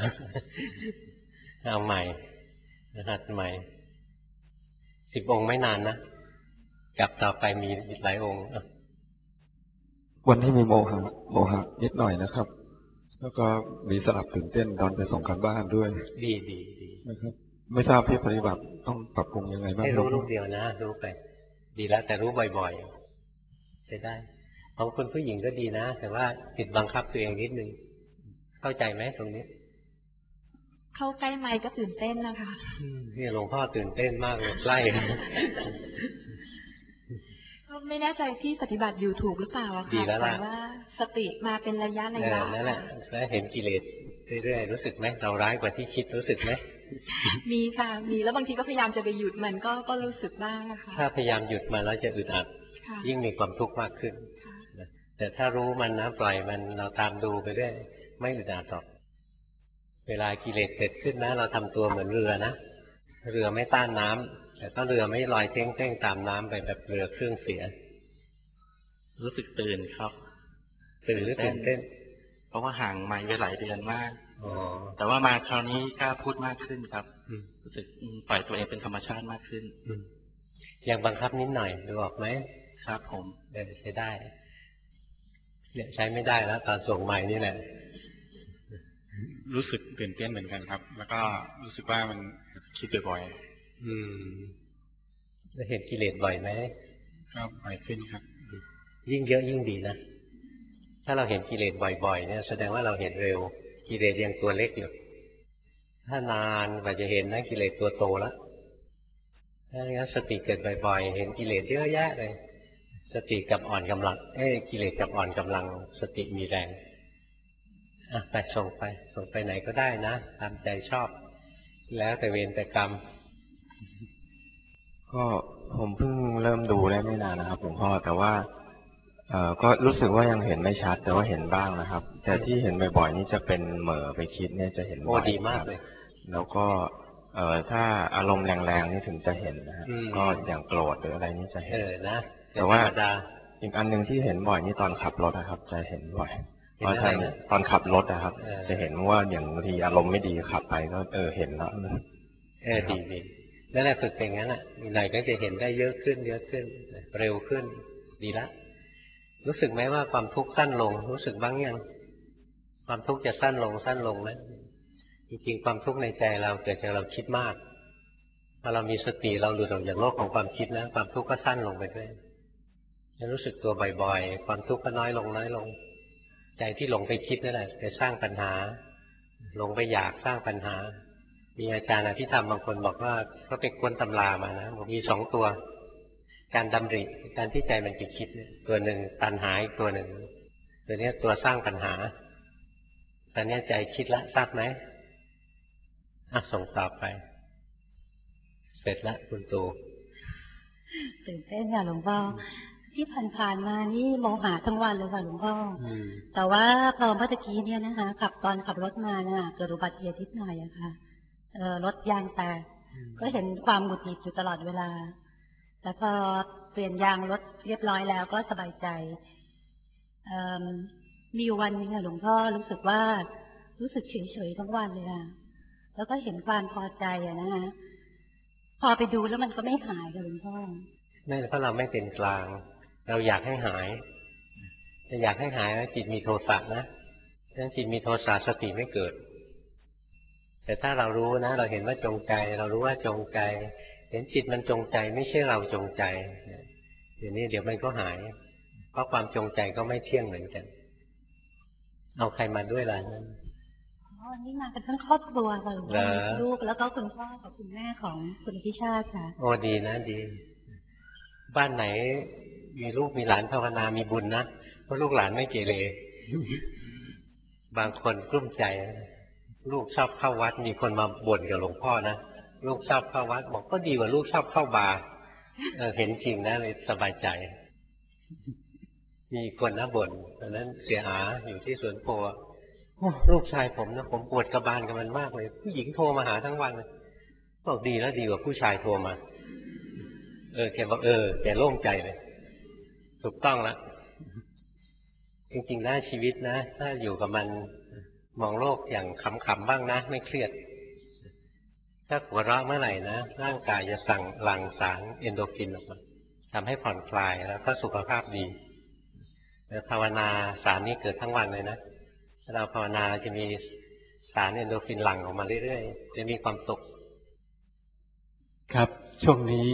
S1: เอาใหม่รหัสใหม่สิบองค์ไม่นานนะกลับต่อไปมีหลายองค์
S7: วันที่มีโมหะโมหะนิดหน่อยนะครับแล้วก็มีสลับตื่นเต้นตอนไปส่งการบ้านด้วย
S1: ดีดีดี
S7: นะครับไม่ทราบที่ปฏิบัติต้องปรับปรุงยังไงบ้าง
S1: ให้รู้ลูกเดียวนะรู้ไปดีแล้วแต่รู้บ่อยๆใช้ได้ของคุณผู้หญิงก็ดีนะแต่ว่าติดบังคับตัวเองนิดนึงเข้าใจไหมตรงนี้
S3: เข้าใกล้ไมค์ก็ตื่นเต้นนะคะ
S1: นี่หลวงพ่อตื่นเต้นมากเลยใกล้
S3: ก็ไม่แน่ใจที่ปฏิบัติอยู่ถูกหรือเปล่าค่ะแต่ว่าสติมาเป็นระยะระยะ
S1: นั่นแหละแล้วเห็นกิเลสเรื่อยๆรู้สึกไหมเราร้ายกว่าที่คิดรู้สึกไหม
S3: มีค่ะมีแล้วบางทีก็พยายามจะไปหยุดมันก็ก็รู้สึกบ้างนะคะ
S1: ถ้าพยายามหยุดมันแล้วจะอึดอัดยิ่งมีความทุกข์มากขึ้นแต่ถ้ารู้มันนะปล่อยมันเราตามดูไปเรื่อยไม่อึดอัดหรอกเวลากิเลสเกิดขึ้นนะเราทำตัวเหมือนเรือนะเรือไม่ต้านน้ำแต่ก็เรือไม่ลอยเต้งเต้งตามน้ำไปแบบเรือเครื่องเสีย
S10: รู้สึกตื่นครับ
S1: ตื่นหรือตื่นเต้น
S10: เพราะว่าห่างไมค์ไปหลายเดือนมากแต่ว่ามาคราวนี้กล้าพูดมากขึ้นครับรู้สึกปล่อยตัวเองเป็นธรรมชาติมากขึ้น
S1: อย่างบังคับนิดหน่อยดูออกไหม
S10: ครับผม
S1: เออใช้ได้เนี่ยใช้ไม่ได้แล้วตอนส่งไมค์นี่แหละ
S2: รู้สึกตื่นเต้นเหมือนกันครับแล้วก็รู้สึกว่ามันคิดบ่อย
S1: ๆอืมแล้วเห็นกิเลสบ่อยไหม
S2: ก็บ่อยขึ้นครับ
S1: ยิ่งเยอะยิ่งดีนะถ้าเราเห็นกิเลสบ่อยๆเนี่ยแสดงว่าเราเห็นเร็วกิเลสยังตัวเล็กอยู่ถ้านานกว่าจะเห็นนะกิเลสตัวโตแล้วถ้าอย่างนั้นสติเกิดบ่อยๆเห็นกิเลสเยอะแยะเลยสติกับอ่อนกำลังเอ้กิเลสกับอ่อนกำลังสติมีแรงอ่ะไปส่งไปส่งไปไหนก็ได้นะตามใจชอบแล้วแต่เวรแต่กรรม
S7: ก็ผมเพิ่งเริ่มดูได้ไม่นานนะครับหลวงพ่อแต่ว่าเอ่อก็รู้สึกว่ายังเห็นไม่ชัดแต่ว่าเห็นบ้างนะครับแต่ที่เห็นบ่อยๆนี่จะเป็นเหม่อไปคิดเนี่ยจะเห็นบ่อย
S1: ดีมากเลย
S7: แล้วก็เอ่อถ้าอารมณ์แรงๆนี่ถึงจะเห็นนะฮะก็อย่างโกรธหรืออะไรนี่จะเห็น
S1: นะ
S7: แต่ว่าอีกอันหนึ่งที่เห็นบ่อยนี่ตอนขับรถนะครับจะเห็นบ่อยเพราะตอนขับรถนะครับจะเห็นว่าอย่างบางทีอารมณ์ไม่ดีขับไปก็เออเห็นแล้ว
S1: เออดีดีนั่นแหละฝึกเป็นงั้นอ่ะอีกหน่อยก็จะเห็นได้เยอะขึ้นเยอะขึ้นเร็วขึ้นดีละรู้สึกไหมว่าความทุกข์สั้นลงรู้สึกบ้างยังความทุกข์จะสั้นลงสั้นลงนะจริงๆความทุกข์ในใจเราเกิดจากเราคิดมากพอเรามีสติเราหลุดออกจากโลกของความคิดนะความทุกข์ก็สั้นลงไปด้วยจะรู้สึกตัวบ่อยๆความทุกข์ก็น้อยลงน้อยลงใจที่หลงไปคิดนั่นแหละไปสร้างปัญหาหลงไปอยากสร้างปัญหามีอาจารย์อภิธรรมบางคนบอกว่าเขาไปค้นตำรามานะบอกมีสองตัวการดำริการที่ใจมันจะคิดตัวหนึ่งตัณหาอีกตัวหนึ่งตัวนี้ตัวสร้างปัญหาตอนนี้ใจคิดแล้วทราบไหมอ่ะส่งต่อไปเสร็จแล้วคุณตู
S3: ตื่นเต้นค่ะหลวงพ่อที่ผ่านๆมานี่โมหะทั้งวันเลยค่ะหลวงพ่อแต่ว่าพอเมื่อกี้เนี่ยนะคะขับตอนขับรถมาเนี่ยเกิดอุบัติเหตุนิดหน่อยอะค่ะเออรถยางแตกก็เห็นความหงุดหงิดอยู่ตลอดเวลาแต่พอเปลี่ยนยางรถเรียบร้อยแล้วก็สบายใจมีวันนึงค่ะหลวงพ่อรู้สึกว่ารู้สึกเฉยๆทั้งวันเลยค่ะแล้วก็เห็นความพอใจอะนะคะพอไปดูแล้วมันก็ไม่หายค่ะหลวงพ่อ
S1: ไม่เพราะเราไม่เป็นกลางเราอยากให้หายแต่อยากให้หายจิตมีโทสะนะถ้าจิตมีโทสะสติไม่เกิดแต่ถ้าเรารู้นะเราเห็นว่าจงใจเรารู้ว่าจงใจเห็นจิตมันจงใจไม่ใช่เราจงใจเดี๋ยวนี้เดี๋ยวมันก็หายเพราะความจงใจก็ไม่เที่ยงเหมือนกันเอาใครมาด้วยล่ะ
S3: อ๋อนี่มากันทั้งครอบครัวค่ะลูกแล้วก็คุณพ่อกับคุณแม่ของคุณพิชาติค่ะ
S1: โอ้ดีนะดีบ้านไหนมีลูกมีหลานภาวนามีบุญนะเพราะลูกหลานไม่เกเรบางคนกลุ้มใจลูกชอบเข้าวัดมีคนมาบ่นกับหลวงพ่อนะลูกชอบเข้าวัดบอกก็ดีกว่าลูกชอบเข้าบาร์เออเห็นจริงนะเลยสบายใจมีคนนะบ่นตอนนั้นเสียอาอยู่ที่สวนโพลูกชายผมนะผมปวดกระบาลกับมันมากเลยผู้หญิงโทรมาหาทั้งวันเลยบอกดีแล้วดีกว่าผู้ชายโทรมาเออแกบอกเออแกโล่งใจเลยถูกต้องแล้วแกจริงๆแล้วชีวิตนะถ้าอยู่กับมันมองโลกอย่างขำๆบ้างนะไม่เครียดถ้าหัวเราะเมื่อไหร่นะร่างกายจะสั่งหลั่งสารเอนโดรฟินออกมาทำให้ผ่อนคลายแล้วก็สุขภาพดีภาวนาสารนี้เกิดทั้งวันเลยนะถ้าเราภาวนาจะมีสารเอนโดรฟินหลั่งออกมาเรื่อยๆจะมีความสุข
S12: ครับช่วงนี้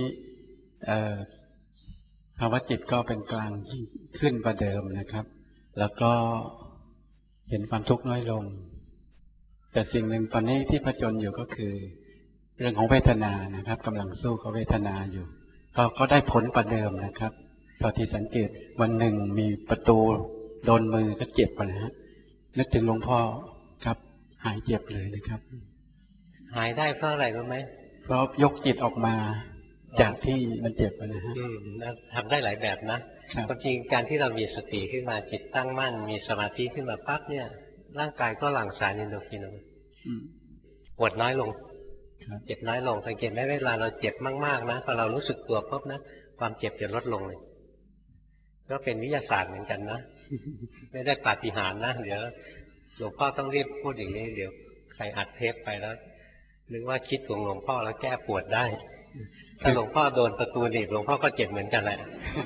S12: ภาวะจิตก็เป็นกลางขึ้นกว่าเดิมนะครับแล้วก็เห็นความทุกข์น้อยลงแต่สิ่งหนึ่งตอนนี้ที่ผจญอยู่ก็คือเรื่องของเวทนานะครับกำลังสู้กับเวทนาอยู่ก็ก็ได้ผลกว่าเดิมนะครับเท่าที่สังเกตวันหนึ่งมีประตูโดนมือก็เจ็บนะฮะนึกถึงหลวงพ่อครับหายเจ็บเลยนะครับ
S1: หายได้เพราะอะไรรู้ไหม
S12: เพราะยกจิตออกมาจากที่มันเจ็บนะฮะ
S1: ทำได้หลายแบบนะความจริงการที่เรามีสติขึ้นมาจิตตั้งมั่นมีสมาธิขึ้นมาปั๊บเนี่ยร่างกายก็หลั่งสารเอนโดรฟินปวดน้อยลงเจ็บน้อยลงสังเกตไหมเวลาเราเจ็บมากๆนะพอเรารู้สึกตัวปุ๊บนะความเจ็บจะลดลงเลยก็เป็นวิทยาศาสตร์เหมือนกันนะไม่ได้ปาฏิหาริย์นะเดี๋ยวหลวงพ่อต้องรีบพูดอย่างนี้เดี๋ยวใครอัดเทปไปแล้วนึกว่าคิดของหลวงพ่อแล้วแก้ปวดได้ถ้าหลวงพ่อโดนประตูหนีบหลวงพ่อก็เจ็บเหมือนกันแหละ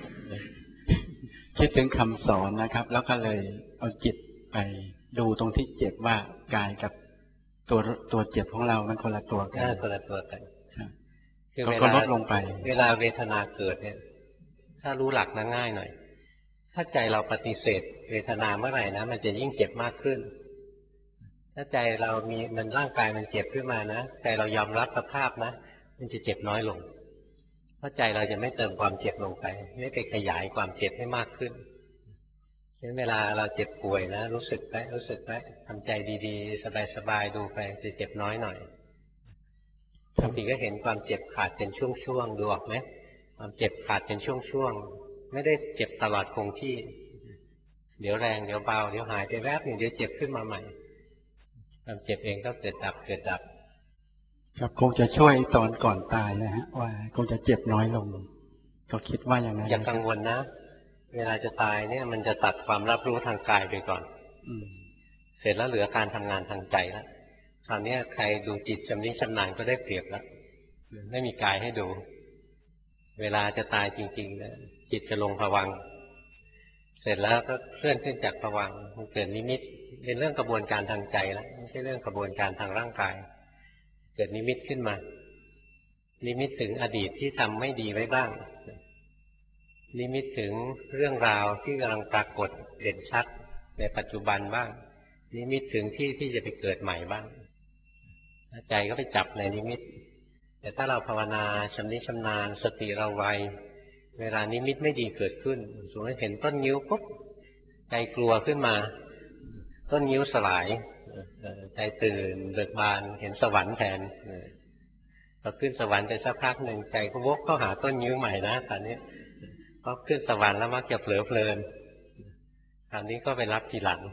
S12: คิดถึงคำสอนนะครับแล้วก็เลยเอาจิตไปดูตรงที่เจ็บว่ากายกับตัวตัวเจ็บของเรามันคนละตัวกัน
S1: คนละตัวกัน
S12: คือก็ลดลงไป
S1: เวลาเวทนาเกิดเนี่ยถ้ารู้หลักนะง่ายหน่อยถ้าใจเราปฏิเสธเวทนาเมื่อไหร่นะมันจะยิ่งเจ็บมากขึ้นถ้าใจเรามีมันร่างกายมันเจ็บขึ้นมานะใจเรายอมรับสภาพนะมันจะเจ็บน้อยลงเพราะใจเราจะไม่เติมความเจ็บลงไปไม่ไปขยายความเจ็บให้มากขึ้นฉะนั้นเวลาเราเจ็บป่วยนะรู้สึกไหมรู้สึกไหมทำใจดีๆสบายๆดูไปจะเจ็บน้อยหน่อยบางทีก็เห็นความเจ็บขาดเป็นช่วงๆดูออกไหมความเจ็บขาดเป็นช่วงๆไม่ได้เจ็บตลอดคงที่เดี๋ยวแรงเดี๋ยวเบาเดี๋ยวหายไปแวบหนึ่งเดี๋ยวเจ็บขึ้นมาใหม่ความเจ็บเองก็เกิดดับเกิดดับ
S12: ครับคงจะช่วยตอนก่อนตายนะฮะว่าคงจะเจ็บน้อยลงก็คิดว่าอย่างนั้น
S1: อย่ากังวลนะเวลาจะตายเนี่ยมันจะตัดความรับรู้ทางกายไปก่อน
S12: อืม
S1: เสร็จแล้วเหลือการทำงานทางใจแล้วคราวนี้ใครดูจิตชำนิชำนาญก็ได้เปรียบแล้วไม่มีกายให้ดูเวลาจะตายจริงๆนะจิตจะลงภวังค์เสร็จแล้วก็เคลื่อนขึ้นจากภวังค์มันเกิดนิมิตเป็นเรื่องกระบวนการทางใจแล้วไม่ใช่เรื่องกระบวนการทางร่างกายเกิดนิมิตขึ้นมานิมิตถึงอดีตที่ทำไม่ดีไว้บ้างนิมิตถึงเรื่องราวที่กำลังปรากฏเด่นชัดในปัจจุบันบ้างนิมิตถึงที่ที่จะไปเกิดใหม่บ้างใจก็ไปจับในนิมิตแต่ถ้าเราภาวนาชำนิชำนาญสติเราไวเวลานิมิตไม่ดีเกิดขึ้นสมมติเห็นต้นงิ้วปุ๊บใจกลัวขึ้นมาต้นงิ้วสลายใจตื่นเบิกบานเห็นสวรรค์แทนพอขึ้นสวรรค์ไปสักพักหนึ่งใจก็วกเข้าหาต้นงิ้วใหม่นะตอนนี้พอขึ้นสวรรค์แล้วมักจะเผลอเพลินคราวนี้ก็ไปรับทีหลัง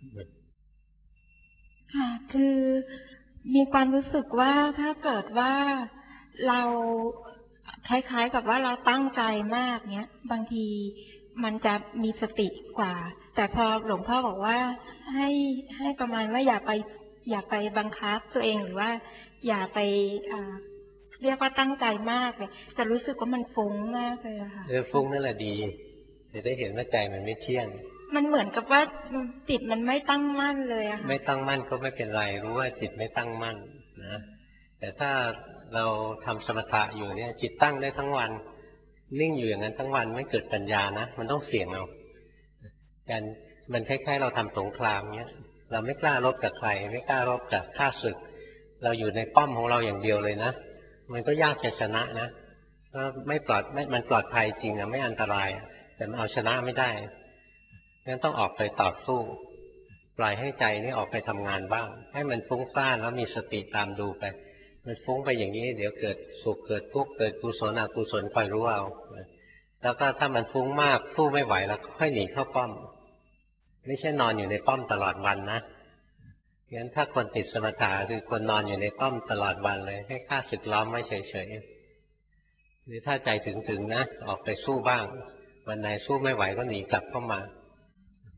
S3: ค่ะคือมีความรู้สึกว่าถ้าเกิดว่าเราคล้ายๆกับว่าเราตั้งใจมากเนี้ยบางทีมันจะมีสติกว่าแต่พอหลวงพ่อบอกว่าให้ให้ประมาณว่าอย่าไปอย่าไปบังคับตัวเองหรือว่าอย่าไปเรียกว่าตั้งใจมากเลยจะรู้สึกว่ามันฟุ้งมากเลยค่ะ
S1: เออฟุ้งนั่นแหละดีจะได้เห็นว่าใจมันไม่เที่ยง
S3: มันเหมือนกับว่าจิตมันไม่ตั้งมั่นเลยอะ
S1: ไม่ตั้งมั่นก็ไม่เป็นไรรู้ว่าจิตไม่ตั้งมั่นนะแต่ถ้าเราทำสมถะอยู่เนี่ยจิตตั้งได้ทั้งวันนิ่งอยู่อย่างนั้นทั้งวันไม่เกิดปัญญานะมันต้องเสี่ยงเอาการมันคล้ายๆเราทำสงครามเนี้ยเราไม่กล้ารบกับใครไม่กล้ารบกับข้าศึกเราอยู่ในป้อมของเราอย่างเดียวเลยนะมันก็ยากจะชนะนะก็ไม่ปลอดไม่มันปลอดภัยจริงอะไม่อันตรายแต่มันเอาชนะไม่ได้งั้นต้องออกไปต่อสู้ปล่อยให้ใจนี่ออกไปทำงานบ้างให้มันฟุ้งซ่านแล้วมีสติตามดูไปมันฟุ้งไปอย่างนี้เดี๋ยวเกิดสุขเกิดทุกข์เกิดกุศลอกุศลคอยรู้เอาแล้วก็ถ้ามันฟุ้งมากสู้ไม่ไหวแล้วค่อยหนีเข้าป้อมไม่ใช่นอนอยู่ในป้อมตลอดวันนะงั้นถ้าคนติดสมถะคือคนนอนอยู่ในป้อมตลอดวันเลยให้ข้าศึกล้อมไว้เฉยๆหรือถ้าใจถึงๆนะออกไปสู้บ้างวันไหนสู้ไม่ไหวก็หนีกลับเข้ามา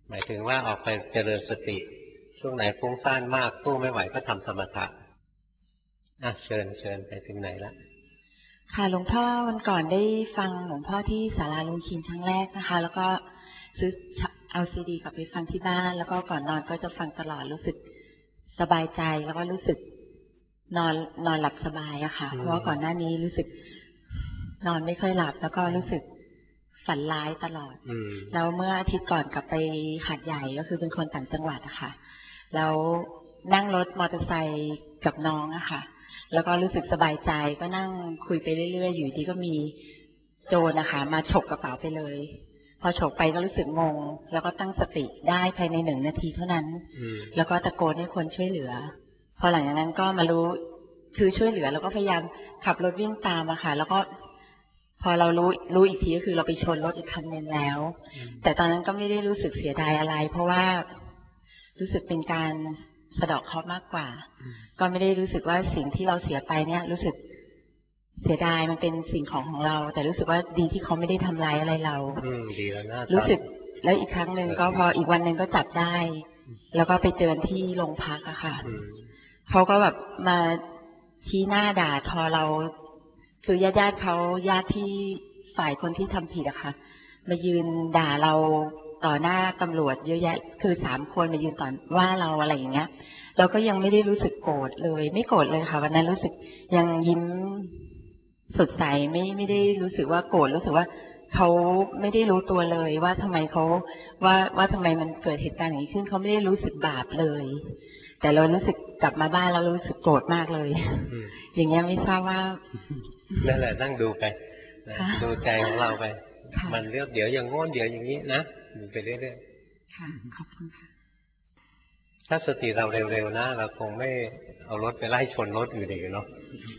S1: หมายถึงว่าออกไปเจริญสติช่วงไหนฟุ้งซ่านมากสู้ไม่ไหวก็ทำสมถะอ่ะเชิญเชิญไปถึงไหนละ
S3: ค่ะหลวงพ่อวันก่อนได้ฟังหลวงพ่อที่ศาลาลุงชินครั้งแรกนะคะแล้วก็ซื้อเอาซีดีกลับไปฟังที่บ้านแล้วก็ก่อนนอนก็จะฟังตลอดรู้สึกสบายใจแล้วก็รู้สึกนอนนอนหลับสบายอะค่ะเพราะว่าก่อนหน้านี้รู้สึกนอนไม่ค่อยหลับแล้วก็รู้สึกฝันร้ายตลอดแล้วเมื่ออาทิตย์ก่อนกลับไปหาดใหญ่ก็คือเป็นคนต่างจังหวัดอะค่ะแล้วนั่งรถมอเตอร์ไซค์กับน้องอะค่ะแล้วก็รู้สึกสบายใจก็นั่งคุยไปเรื่อยๆอยู่ดีก็มีโจรนะคะมาฉกกระเป๋าไปเลยพอฉกไปก็รู้สึกงงแล้วก็ตั้งสติได้ภายในหนึ่งนาทีเท่านั้นแล้วก็ตะโกนให้คนช่วยเหลือพอหลังจากนั้นก็มารู้คือช่วยเหลือแล้วก็พยายามขับรถวิ่งตามอะค่ะแล้วก็พอเรารู้รู้อีกทีก็คือเราไปชนรถอีกคันนึงแล้วแต่ตอนนั้นก็ไม่ได้รู้สึกเสียดายอะไรเพราะว่ารู้สึกเป็นการสะเดาะเคราะห์มากกว่าก็ไม่ได้รู้สึกว่าสิ่งที่เราเสียไปเนี่ยรู้สึกเสียดายมันเป็นสิ่งของของเราแต่รู้สึกว่าดีที่เขาไม่ได้ทำร้ายอะไรเรา
S1: ดีแล้วนะ
S3: รู้สึกแล้วอีกครั้งหนึ่งก็พออีกวันหนึ่งก็จับได้แล้วก็ไปเจอที่โรงพักอะค่ะเขาก็แบบมาชี้หน้าด่าทอเราคือญาติญาติเขาญาติที่ฝ่ายคนที่ทำผิดอะค่ะมายืนด่าเราต่อหน้าตำรวจเยอะแยะคือสามคนมายืนต่อว่าเราอะไรอย่างเงี้ยเราก็ยังไม่ได้รู้สึกโกรธเลยไม่โกรธเลยค่ะวันนั้นรู้สึกยังยิ้มสดใสไม่ไม่ได้รู้สึกว่าโกรธรู้สึกว่าเขาไม่ได้รู้ตัวเลยว่าทำไมเขาว่าว่าทำไมมันเกิดเหตุการณ์อย่างนี้ขึ้นเขาไม่ได้รู้สึกบาปเลยแต่เรารู้สึกกลับมาบ้านเรารู้สึกโกรธมากเลยอย่างเงี้ยไม่ทราบว่า
S1: นั่นแหละนั่งดูไปดูใจของเราไปมันเลือกเดี๋ยวอย่างโน้นเดี๋ยวอย่างนี้นะดูไปเรื่อยๆ
S3: ค่ะขอบคุณค่ะ
S1: ถ้าสติเราเร็วๆนะเราคงไม่เอารถไปไล่ชนรถอื่นอีกเนาะ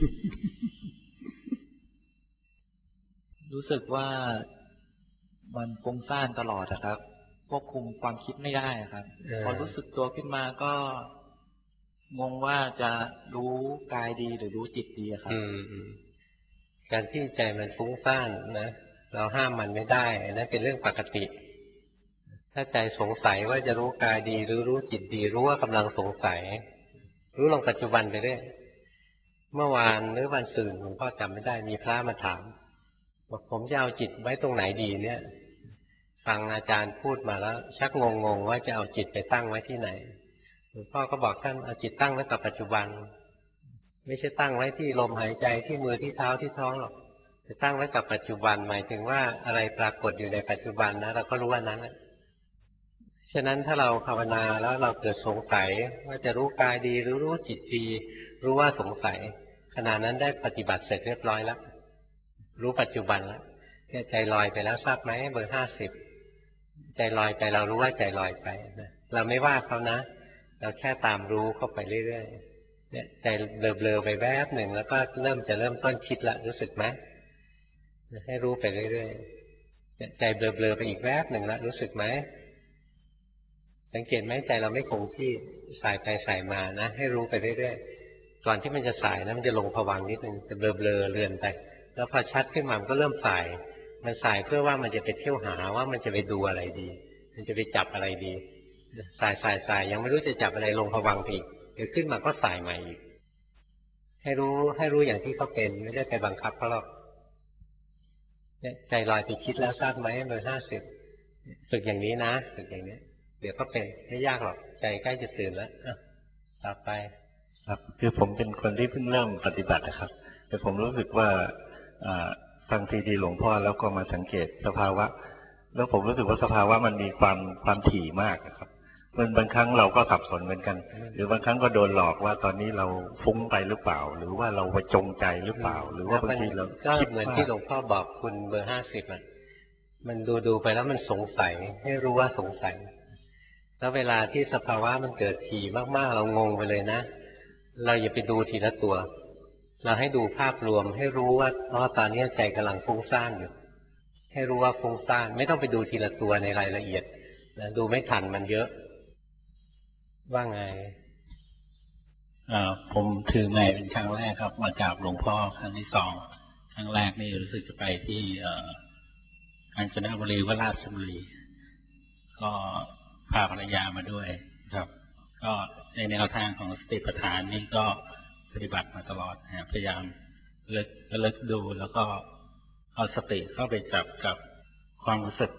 S4: รู้สึกว่ามันฟุ้งซ่านตลอดนะครับควบคุมความคิดไม่ได้ครับพอรู้สึกตัวขึ้นมาก็งงว่าจะรู้กายดีหรือรู้จิตดีครับ
S1: การที่ใจมันฟุ้งซ่านนะเราห้ามมันไม่ได้นั่นเป็นเรื่องปกติถ้าใจสงสัยว่าจะรู้กายดีหรือรู้จิตดีรู้ว่ากำลังสงสัยรู้ลงปัจจุบันไปเรื่อยเมื่อวานหรือวันสื่นผมก็จำไม่ได้มีพระมาถามบอกผมจะเอาจิตไว้ตรงไหนดีเนี่ยฟังอาจารย์พูดมาแล้วชักงงๆว่าจะเอาจิตไปตั้งไว้ที่ไหนหลวงพ่อก็บอกท่านเอาจิตตั้งไว้กับปัจจุบันไม่ใช่ตั้งไว้ที่ลมหายใจที่มือที่เท้าที่ท้องหรอกจะตั้งไว้กับปัจจุบันหมายถึงว่าอะไรปรากฏอยู่ในปัจจุบันนะเราก็รู้ว่านั้นแหละฉะนั้นถ้าเราภาวนาแล้วเราเกิดสงสัยว่าจะรู้กายดีหรือรู้จิตดีรู้ว่าสงสัยขณะนั้นได้ปฏิบัติเสร็จเรียบร้อยแล้วรู้ปัจจุบันแล้วใจลอยไปแล้วทราบไหมเบอร์ห้าสิบใจลอยไปเรารู้ว่าใจลอยไปนะเราไม่ว่าเขานะเราแค่ตามรู้เข้าไปเรื่อยๆเนี่ยใจเบลอๆไปแวบหนึ่งแล้วก็เริ่มจะเริ่มต้นคิดละรู้สึกไหมให้รู้ไปเรื่อยๆใจเบลอๆไปอีกแวบหนึ่งแล้วรู้สึกไหมสังเกตไหมใจเราไม่คงที่สายไปสายมานะให้รู้ไปเรื่อยๆก่อนที่มันจะสายนะมันจะลงผวังค์นิดนึงจะเบลอๆเลือนไปแล้วพอชัดขึ้นมามันก็เริ่มสายมันสายเพื่อว่ามันจะไปเที่ยวหาว่ามันจะไปดูอะไรดีมันจะไปจับอะไรดีสายสายสายยังไม่รู้จะจับอะไรลงผวังค์อีกเดี๋ยวขึ้นมาก็สายใหม่อีกให้รู้ให้รู้อย่างที่เขาเป็นไม่ได้ไปบังคับเขาหรอกใจลอยไปคิดแล้วทราบไหมเบอร์ห้าสิบฝึกอย่างนี้นะฝึกอย่างนี้เดี๋ยวก็เป็นไม่ยากหรอกใจใกล้จะตื่นแล้วต่อไป
S2: ครับคือผมเป็นคนที่เพิ่งเริ่มปฏิบัตินะครับแต่ผมรู้สึกว่าฟังซีดีหลวงพ่อแล้วก็มาสังเกตสภาวะแล้วผมรู้สึกว่าสภาวะมันมีความความถี่มากครับมันบางครั้งเราก็สับสนเหมือนกันหรือบางครั้งก็โดนหลอกว่าตอนนี้เราฟุ้งไปหรือเปล่าหรือว่าเราไปจงใจหรือเปล่าหรือว่าบางทีเรา
S1: ก็เหมือนที่หลวงพ่อบอกคุณเบอร์ห้าสิบอ่ะมันดูดูไปแล้วมันสงสัยให้รู้ว่าสงสัยแล้วเวลาที่สภาวะมันเกิดถี่มากๆเรางงไปเลยนะเราอย่าไปดูทีละตัวเราให้ดูภาพรวมให้รู้ว่าอ๋อตอนนี้ใจกำลังฟุ้งซ่านอยู่ให้รู้ว่าฟุ้งซ่านไม่ต้องไปดูทีละตัวในรายละเอียดนะดูไม่ทันมันเยอะว่าไง
S12: อ่าผมถือใหม่เป็นครั้งแรกครับมาจากหลวงพ่อครั้งที่สองครั้งแรกนี่รู้สึกจะไปที่กาญจนบุรีวราชบุรีก็
S2: พาภรรยามาด้วยครับก็ในแนวทางของสติปัฏฐานนี่ก็ปฏิบัติมาตลอดนะพยายามเลิกเลิกดูแล้วก็เอาสติเข้าไปจับกับความรู้สึก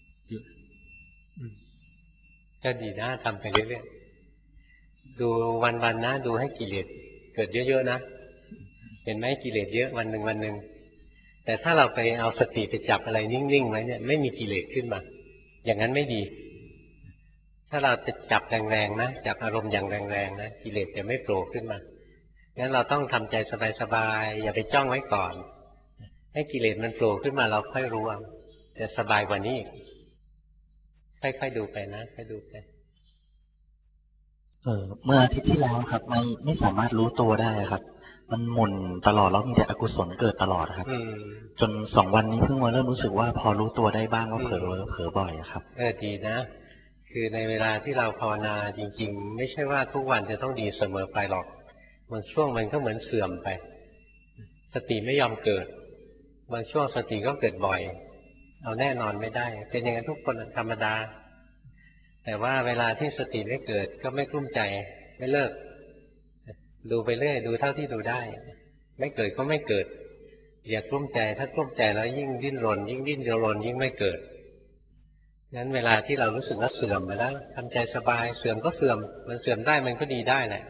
S1: ก็ดีนะทำไปเรื่อยๆดูวันๆนะดูให้กิเลสเกิดเยอะๆนะเห็นไหมกิเลสเยอะวันหนึ่งวันหนึ่งแต่ถ้าเราไปเอาสติไปจับอะไรนิ่งๆไว้เนี่ยไม่มีกิเลสขึ้นมาอย่างนั้นไม่ดีถ้าเราจะจับแรงๆนะจับอารมณ์อย่างแรงๆนะกิเลสจะไม่โผล่ขึ้นมางั้นเราต้องทำใจสบายๆอย่าไปจ้องไว้ก่อนให้กิเลสมันโผล่ขึ้นมาเราค่อยรู้ว่าจะสบายกว่านี้อีกค่อยๆดูไปนะค่อยดูไป
S4: เออเมื่ออาทิตย์ที่แล้วครับไม่ไม่สามารถรู้ตัวได้ครับมันหมุนตลอดแล้วมีแต่อกุศลเกิดตลอดครับจนสองวันนี้เพิ่งมาเริ่มรู้สึกว่าพอรู้ตัวได้บ้างก็เผลอเผลอบ่อยครับ
S1: เออดีนะคือในเวลาที่เราภาวนาจริงๆไม่ใช่ว่าทุกวันจะต้องดีเสมอไปหรอกบางช่วงมันก็เหมือนเสื่อมไปสติไม่ยอมเกิดบางช่วงสติก็เกิดบ่อยเอาแน่นอนไม่ได้เป็นอย่างนั้นทุกคนธรรมดาแต่ว่าเวลาที่สติไม่เกิดก็ไม่กลุ้มใจไม่เลิกดูไปเรื่อยดูเท่าที่ดูได้ไม่เกิดก็ไม่เกิดอย่ากลุ้มใจถ้ากลุ้มใจแล้วยิ่งดิ้นรนยิ่งดิ้นรนยิ่งไม่เกิดงั้นเวลาที่เรารู้สึกว่าเสื่อมมาแล้วทำใจสบายเสื่อมก็เสื่อมมันเสื่อมได้มันก็ดีได้แหละ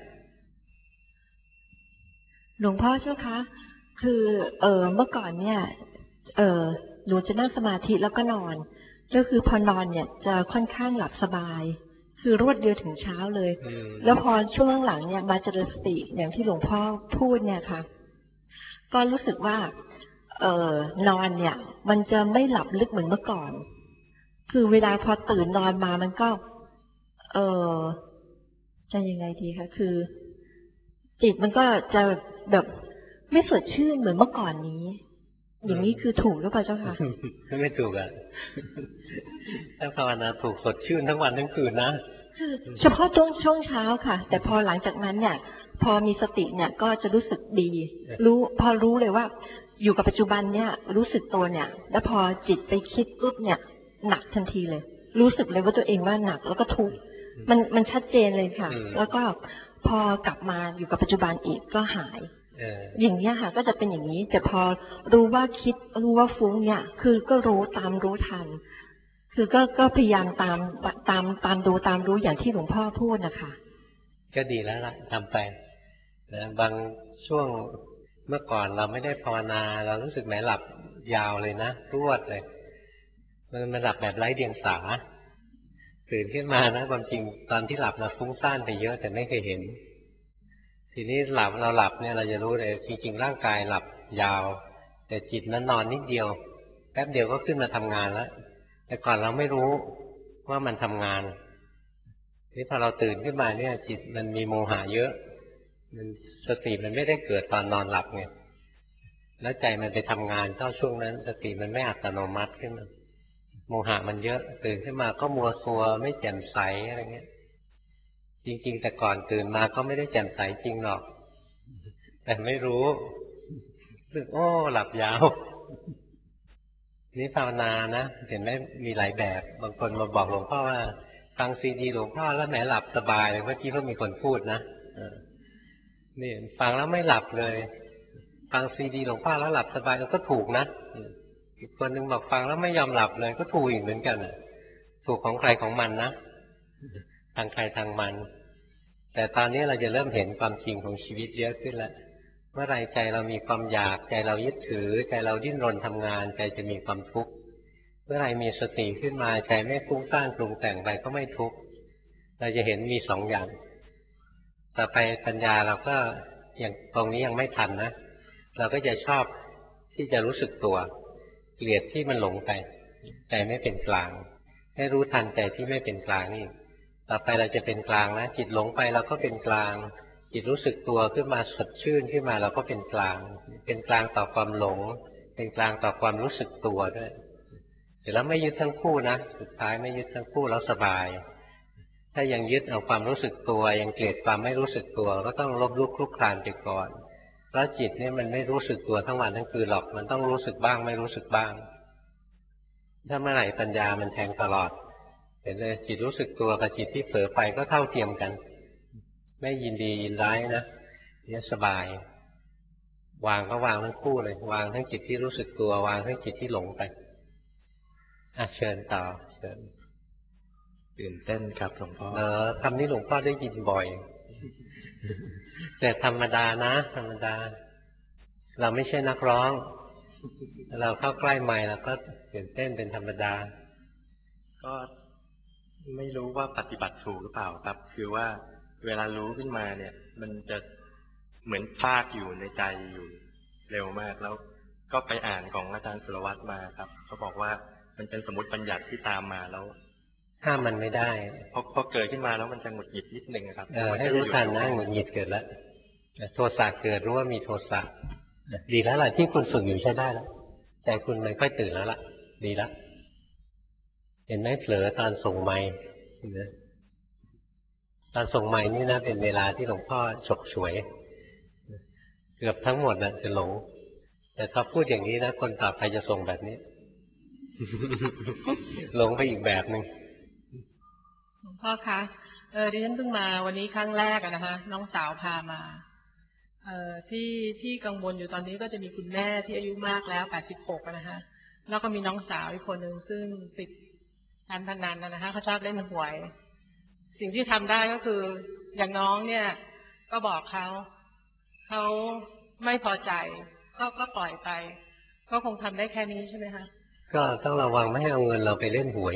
S11: หลวงพ่อเจ้าคะคือเออเมื่อก่อนเนี่ยเออหนูจะนั่งสมาธิแล้วก็นอนก็คือพอนอนเนี่ยจะค่อนข้างหลับสบายคือรวดเดียวถึงเช้าเลยแล้วพอช่วงหลังเนี่ยมาเจริญสติอย่างที่หลวงพ่อพูดเนี่ยค่ะก็รู้สึกว่าเออนอนเนี่ยมันจะไม่หลับลึกเหมือนเมื่อก่อนคือเวลาพอตื่นนอนมามันก็เออจะยังไงดีคะคือจิตมันก็จะแบบไม่สดชื่นเหมือนเมื่อก่อนนี้อย่างนี้คือถูกหรือเปล่าเจ้าค่ะ
S1: ไม่ถูกอ่ะถ้าภาวนาถูกสดชื่นทั้งวันทั้งคืนนะ
S11: คือเฉพาะช่วงช่วงเช้าค่ะแต่พอหลังจากนั้นเนี่ยพอมีสติเนี่ยก็จะรู้สึกดีรู้พอรู้เลยว่าอยู่กับปัจจุบันเนี่ยรู้สึกตัวเนี่ยแล้วพอจิตไปคิดปุ๊บเนี่ยหนักทันทีเลยรู้สึกเลยว่าตัวเองว่าหนักแล้วก็ทุกข์มันมันชัดเจนเลยค่ะแล้วก็พอกลับมาอยู่กับปัจจุบันอีกก็หายอย่างนี้ค่ะก็จะเป็นอย่างนี้แต่พอรู้ว่าคิดรู้ว่าฟุ้งเนี่ยคือก็รู้ตามรู้ทันคือก็ก็พยายามตามตามตามดูตามรู้อย่างที่หลวงพ่อพูดนะคะ
S1: ก็ดีแล้วล่ะทำไปนะบางช่วงเมื่อก่อนเราไม่ได้ภาวนาเรารู้สึกแหมหลับยาวเลยนะรวดเลยมันมันหลับแบบไร้เดียงสาตื่นขึ้นมานะความจริงตอนที่หลับเราฟุ้งซ่านไปเยอะแต่ไม่เคยเห็นทีนี้หลับเราหลับเนี่ยเราจะรู้เลยจริงๆร่างกายหลับยาวแต่จิตนั้นนอนนิดเดียวแป๊บเดียวก็ขึ้นมาทำงานแล้วแต่ก่อนเราไม่รู้ว่ามันทำงานนี่พอเราตื่นขึ้นมาเนี่ยจิตมันมีโมหะเยอะมันสติมันไม่ได้เกิดตอนนอนหลับไงแล้วใจมันไปทำงานเข้าช่วงนั้นสติมันไม่อัตโนมัติขึ้นมาโมหะมันเยอะตื่นขึ้นมาก็มัวซัวไม่แจ่มใสอะไรเงี้ยจริงๆแต่ก่อนตื่นมาก็ไม่ได้แจ่มใสจริงหรอกแต่ไม่รู้สึกโอ้หลับยาวนี่ภาวนานะเห็นไหมมีหลายแบบบางคนมาบอกหลวงพ่อว่าฟังซีดีหลวงพ่อแล้วไหนหลับสบายเลยเมื่อกี้ก็มีคนพูดนะนี่ฟังแล้วไม่หลับเลยฟังซีดีหลวงพ่อแล้วหลับสบายก็ถูกนะอีกคนนึงบอกฟังแล้วไม่ยอมหลับเลยก็ถูกอีกเหมือนกันถูกของใครของมันนะทางใครทางมันแต่ตอนนี้เราจะเริ่มเห็นความจริงของชีวิตเยอะขึ้นแล้วเมื่อไรใจเรามีความอยากใจเรายึดถือใจเราดิ้นรนทำงานใจจะมีความทุกข์เมื่อไรมีสติขึ้นมาใจไม่ฟุ้งซ่านปรุงแต่งไปก็ไม่ทุกข์เราจะเห็นมีสองอย่างต่อไปปัญญาเราก็อย่างตรงนี้ยังไม่ทันนะเราก็จะชอบที่จะรู้สึกตัวเกลียดที่มันหลงไปใจไม่เป็นกลางให้รู้ทันใจที่ไม่เป็นกลางนี่ต่อไปเราจะเป็นกลางนะจิตหลงไปเราก็เป็นกลางจิตรู้สึกตัวขึ้นมาสดชื่นขึ้นมาเราก็เป็นกลางเป็นกลางต่อความหลงเป็นกลางต่อความรู้สึกตัวด้วยเดี๋ยวเราไม่ยึดทั้งคู่นะสุดท้ายไม่ยึดทั้งคู่แล้วสบายถ้ายังยึดเอาความรู้สึกตัวยังเกลียดความไม่รู้สึกตัวก็ต้องลบลุกคลุกคลานไปก่อนเพราะจิตเนี่ยมันไม่รู้สึกตัวทั้งวันทั้งคืนหรอกมันต้องรู้สึกบ้างไม่รู้สึกบ้างถ้าเมื่อไหร่ปัญญามันแทงตลอดไปห็นเลยจิตรู้สึกตัวกับจิตที่เผลอไปก็เท่าเทียมกันไม่ยินดียินร้ายนะเนี่ยสบายวางก็วางทั้งคู่เลยวางทั้งจิตที่รู้สึกตัววางทั้งจิตที่หลงไปอ่ะเชิญต่อเชิญ
S2: ตื่นเต้นครับหลวงพ่อ
S1: เออคำนี้หลวงพ่อได้ยินบ่อยแต่ธรรมดานะธรรมดาเราไม่ใช่นักร้องเราเข้าใกล้ไมค์เราก็ตื่นเต้นเป็นธรรมดา
S2: ก็ไม่รู้ว่าปฏิบัติถูกหรือเปล่าครับคือว่าเวลารู้ขึ้นมาเนี่ยมันจะเหมือนพากอยู่ในใจอยู่เร็วมากแล้วก็ไปอ่านของอาจารย์สุรวัตรมาครับเขาบอกว่ามันเป็นสมมติบัญญัติที่ตามมาแล้ว
S1: ห้ามมันไม่ได้
S2: พอพอเกิดขึ้นมาแล้วมันจะหงุดหงิดนิดนึงครับ
S1: เออให้รู้ทันนะหงุดหงิดเกิดแล้วโทสะเกิดรู้ว่ามีโทสะดีแล้วล่ะที่คุณฝึกอยู่ใช้ได้แล้วใจคุณมันค่อยตื่นแล้วล่ะดีแล้วเห็นไหมเผลอตอนส่งไมค์นะตอนส่งไมค์นี่นะเป็นเวลาที่หลวงพ่อฉกฉวยเกือบทั้งหมดน่ะจะหลงแต่ถ้าพูดอย่างนี้นะคนต่อไปจะส่งแบบนี้ หลงไปอีกแบบหนึ่ง
S13: หลวงพ่อคะเออดิฉันเพิ่งมาวันนี้ครั้งแรกอะนะคะน้องสาวพามาเอ่อที่ที่กังวลอยู่ตอนนี้ก็จะมีคุณแม่ที่อายุมากแล้วแปดสิบหกนะคะแล้วก็มีน้องสาวอีกคนหนึ่งซึ่งติดการพนันนะคะเขาชอบเล่นหวยสิ่งที่ทำได้ก็คืออย่างน้องเนี่ยก็บอกเขาเขาไม่พอใจก็ก็ปล่อยไปก็คงทำได้แค่นี้ใช่ไหมคะ
S1: ก็ต้องระวังไม่ให้เอาเงินเราไปเล่นหวย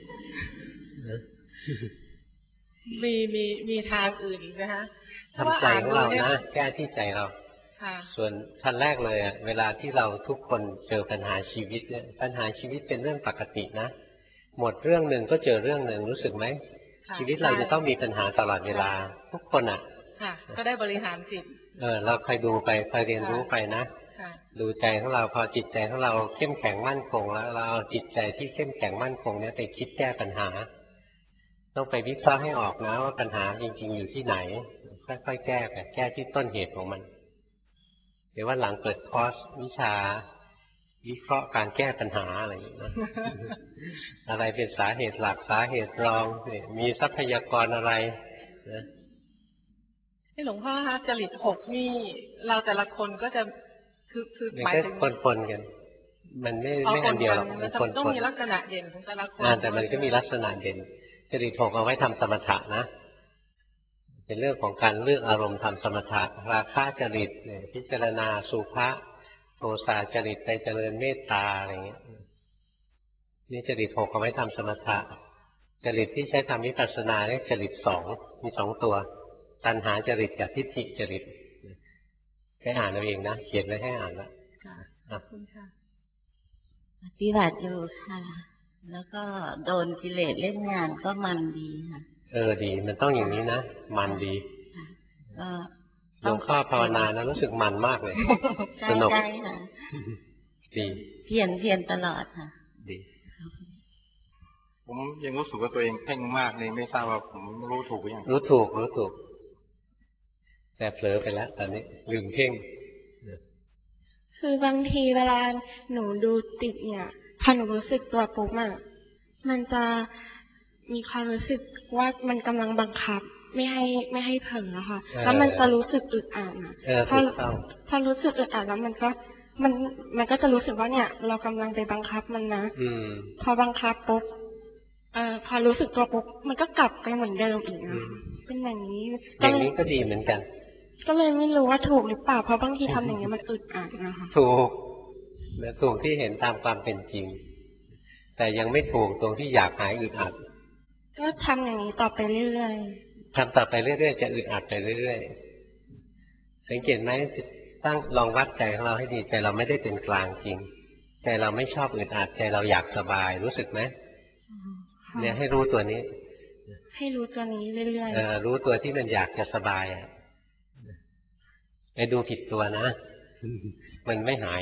S13: มีมีมีทางอื่นอีกไหมคะ
S1: ทำใจของเรานะแก้ที่ใจเราส่วนขั้นแรกเลยอ่ะเวลาที่เราทุกคนเจอปัญหาชีวิตเนี่ยปัญหาชีวิตเป็นเรื่องปกตินะหมดเรื่องหนึ่งก็เจอเรื่องหนึ่งรู้สึกไหมชีวิตเราจะต้องมีปัญหาตลอดเวลาทุกคนอ่ะ
S13: ก็ได้บริหารจิต
S1: เออเราคอยดูไปคอยเรียนรู้ไปนะดูใจของเราพอจิตใจของเราเข้มแข็งมั่นคงแล้วเราเอาจิตใจที่เข้มแข็งมั่นคงนี้ไปคิดแก้ปัญหาต้องไปวิเคราะห์ให้ออกนะว่าปัญหาจริงๆอยู่ที่ไหนค่อยๆแก้ไปแก้ที่ต้นเหตุของมันเดี๋ยวว่าหลังเปิดคอร์สวิชาวิเคราะห์การแก้ปัญหาอะไรอย่างนี้นะ อะไรเป็นสาเหตุหลักสาเหตุรองมีทรัพยากรอะไรนะ
S13: ที่หลวงพ่อคะจริตหกนี่เราแต่ละคนก็จะคือคือหมายถึง
S1: คนๆกันมันไม่ไม่อันเดียวหรอก
S13: มันคนต้องมีลักษณะเด่นของแต่ละคน
S1: แต่มันก็มีลักษณะเด่นจริตหกเอาไว้ทำสมถะนะเป็นเรื่องของการเลือกอารมณ์ทำสมถะราคะจริตพิจารณาสุภะโทสะจริตไปเจริญเมตตาอะไรเงี้ยนี่จริตหกเอาไว้ทำสมถะจริตที่ใช้ทำวิปัสสนาเรียกจริตสองมีสองตัวตัณหาจริตกับทิฏฐิจริตให้อ่านเอาเองนะเขียนไว้ให้อ่านละ
S13: ขอบคุณค่ะ
S14: ปฏิบัติอยู่ค่ะแล้วก็โดนกิเลสเล่นงานก็มันดีค่ะ
S1: เออดีมันต้องอย่างนี้นะมันดี
S14: ก็
S1: หลวงพ่อภาวนาแล้วรู้สึกมันมากเลยสนุก
S14: ค่ะ
S1: ดี
S14: เพียรเพียรตลอดค่ะ
S1: ดี
S2: ผมยังรู้สึกว่าตัวเองเพ่งมากเลยไม่ทราบว่าผมรู้ถูกหรือยัง
S1: รู้ถูกรู้ถูกแต่เผลอไปแล้วตอนนี้ลืมเพ่ง
S15: คือบางทีเวลาหนูดูติดเนี่ยพอหนูรู้สึกตัวปุ๊บอะมันจะมีความรู้สึกว่ามันกำลังบังคับไม่ให้ไม่ให้เผลอค่ะแล้วมันจะรู้สึกอึดอัดอะพอพอรู้สึกอึดอัดแล้วมันก็มันมันก็จะรู้สึกว่าเนี่ยเรากำลังไปบังคับมันนะพอบังคับปุ๊บเอ่อพอรู้สึกตัวปุ๊บมันก็กลับไปเหมือนเดิมอีกนะเป็นอย่างนี้
S1: อย่างนี้ก็ดีเหมือนกัน
S15: ก็เลยไม่รู้ว่าถูกหรือเปล่าเพราะบางทีทำอย่างนี้มันอึดอัดนะคะ
S1: ถูกและถูกที่เห็นตามความเป็นจริงแต่ยังไม่ถูกตรงที่อยากหายอึดอัด
S15: ก็ทำอย่างนี้ต่อไปเรื่อย
S1: ๆทำต่อไปเรื่อยๆจะอึดอัดไปเรื่อยๆสังเกตไหมตั้งลองวัดใจของเราให้ดีใจเราไม่ได้เป็นกลางจริงใจเราไม่ชอบอึดอัดใจเราอยากสบายรู้สึกไหมเนี่ยให้รู้ตัวนี้
S15: ให้รู้ตัวนี้เรื่อย
S1: ๆเออรู้ตัวที่มันอยากจะสบายอ่ะไปดูผิดตัวนะมันไม่หาย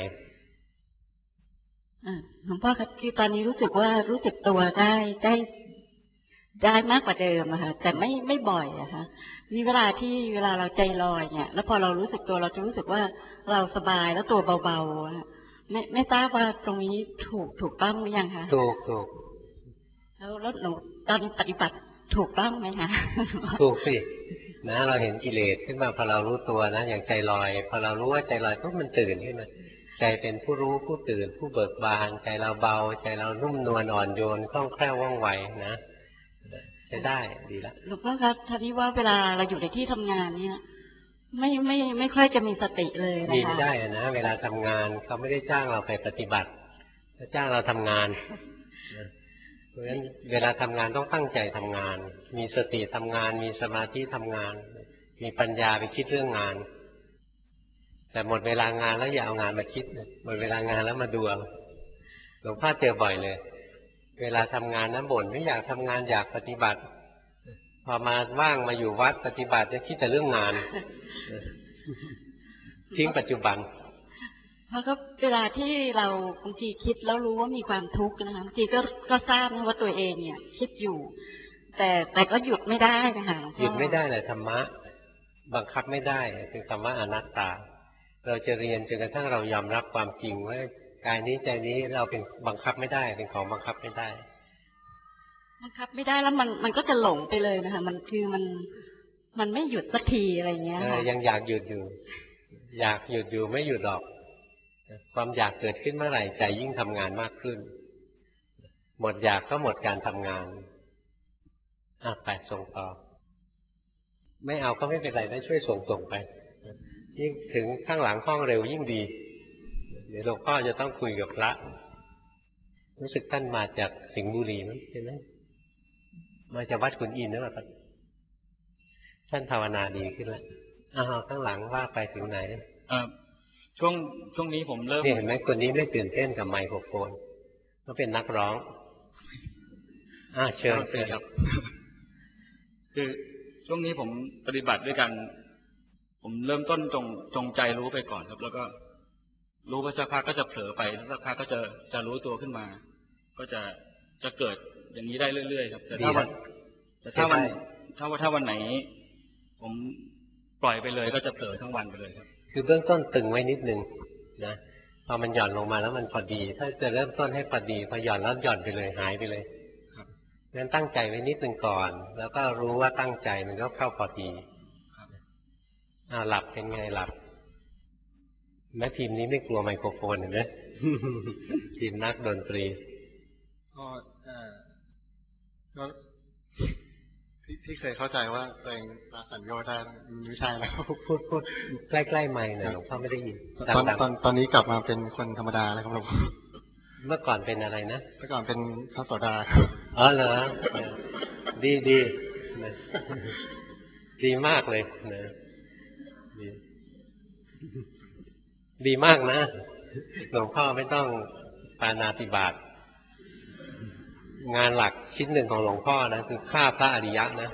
S14: หลวงพ่อครับคือตอนนี้รู้สึกว่ารู้สึกตัวได้ได้ได้มากกว่าเดิมอะค่ะแต่ไม่ไม่บ่อยอะค่ะมีเวลาที่เวลาเราใจลอยเนี่ยแล้วพอเรารู้สึกตัวเราจะรู้สึกว่าเราสบายแล้วตัวเบาๆไม่ไม่ทราบว่าตรงนี้ถูกถูกต้องหรือยังคะ
S1: ถูกถูก
S14: แล้วแล้วหนูตอนปฏิบัติถูกต้องไหมคะ
S1: ถูกสินะเราเห็นกิเลสขึ้นมาพอเรารู้ตัวนะอย่างใจลอยพอเรารู้ว่าใจลอยปุ๊บมันตื่นขึ้นมาใจเป็นผู้รู้ผู้ตื่นผู้เบิกบานใจเราเบาใจเรานุ่มนวลอ่อนโยนคล่องแคล่วว่องไวนะใช้ได้ดีแล้ว
S14: หลวงพ่อครับท่านี้ว่าเวลาเราอยู่ในที่ทำงานเนี่ยไม่ไม่ไม่ค่อยจะมีสติเลยนะคะ
S1: ดีไม่ได้นะเวลาทำงานเขาไม่ได้จ้างเราไปปฏิบัติเขาจ้างเราทำงานเพราะฉะนั้นเวลาทำงานต้องตั้งใจทำงานมีสติทำงานมีสมาธิทำงานมีปัญญาไปคิดเรื่องงานแต่หมดเวลางานแล้วอย่าเอางานมาคิดหมดเวลางานแล้วมาดูหลวงพ่อเจอบ่อยเลยเวลาทำงานนั้นบ่นไม่อยากทำงานอยากปฏิบัติพอมาว่างมาอยู่วัดปฏิบัติจะคิดแต่เรื่องงานทิ้งปัจจุบัน
S14: เพราะก็เวลาที่เราบางทีคิดแล้วรู้ว่ามีความทุกข์นะคะบางทีก็ก็ทราบนะว่าตัวเองเนี่ยคิดอยู่แต่แต่ก็หยุดไม่ได้นะคะ
S1: หยุดไม่ได้เลยธรรมะบังคับไม่ได้คือคำว่าอนัตตาเราจะเรียนจนกระทั่งเรายอมรับความจริงว่ากายนี้ใจนี้เราเป็นบังคับไม่ได้เป็นของบังคับไม่ได้
S14: บังคับไม่ได้แล้วมันมันก็จะหลงไปเลยนะคะมันคือมันมันไม่หยุดสักทีอะไรเงี้ย
S1: ยังอยากหยุดอยู่อยากหยุดอยู่ไม่หยุดหรอกความอยากเกิดขึ้นเมื่อไหร่ใจยิ่งทำงานมากขึ้นหมดอยากก็หมดการทำงานอ่ะไปส่งต่อไม่เอาก็ไม่เป็นไรได้ช่วยส่งส่งไปยิ่งถึงข้างหลังห้องเร็วยิ่งดีเดี๋ยวหลวงพ่อจะต้องคุยกับพระรู้สึกท่านมาจากสิงห์บุรีมั้งใช่ไหมมาจากวัดขุนอินทร์นะครับท่านภาวนาดีขึ้นแล้วอ้าวข้างหลังว่าไปถึงไหน
S2: อ่าช่วงช่วงนี้ผมเริ่ม
S1: เห็นไหมคนนี้ไม่ตื่นเต้นกับไมโครโฟนเขาเป็นนักร้องอ่าเชิญเชิญครับ
S2: คือช่วงนี้ผมปฏิบัติด้วยกันผมเริ่มต้นจงจงใจรู้ไปก่อนครับแล้วก็รู้ว่าสักพักก็จะเผลอไปสักพักก็จะจะรู้ตัวขึ้นมาก็จะจะเกิดอย่างนี้ได้เรื่อยๆครับแต่ถ้าวันแต่ถ้าวันถ้าว่าถ้าวันไหนผมปล่อยไปเลยก็จะเผลอทั้งวันไปเลยครับ
S1: คือเบื้องต้นตึงไว้นิดนึงนะพอมันหย่อนลงมาแล้วมันพอดีถ้าจะเริ่มต้นให้พอดีพอหย่อนแล้วหย่อนไปเลยหายไปเลยครับงั้นตั้งใจไว้นิดนึงก่อนแล้วก็รู้ว่าตั้งใจมันก็เข้าพอดีอ่าหลับเป็นไงหลับแม่ทีมนี้ไม่กลัวไมโครโฟนเห็นไหมทีมนักดนตรี
S16: ก็เออก็ที่เคยเข้าใจว่าตัวเองละสัญญาได้ไม่ใช่แล้ว
S1: พูดพูดใกล้ๆไมค์หน่อยหลวงพ่อไม่ได้ยิน
S16: ตอนตอนตอนนี้กลับมาเป็นคนธรรมดาแล้วครับหลวงพ่อ
S1: เมื่อก่อนเป็นอะไรนะ
S16: เมื่อก่อนเป็นพระโสดา
S1: อ๋อเหรอดีดีดีมากเลยนะดีดีมากนะหลวงพ่อไม่ต้องปาณาติบาตงานหลักชิ้นหนึ่งของหลวงพ่อนะคือฆ่าพระอริยะนะ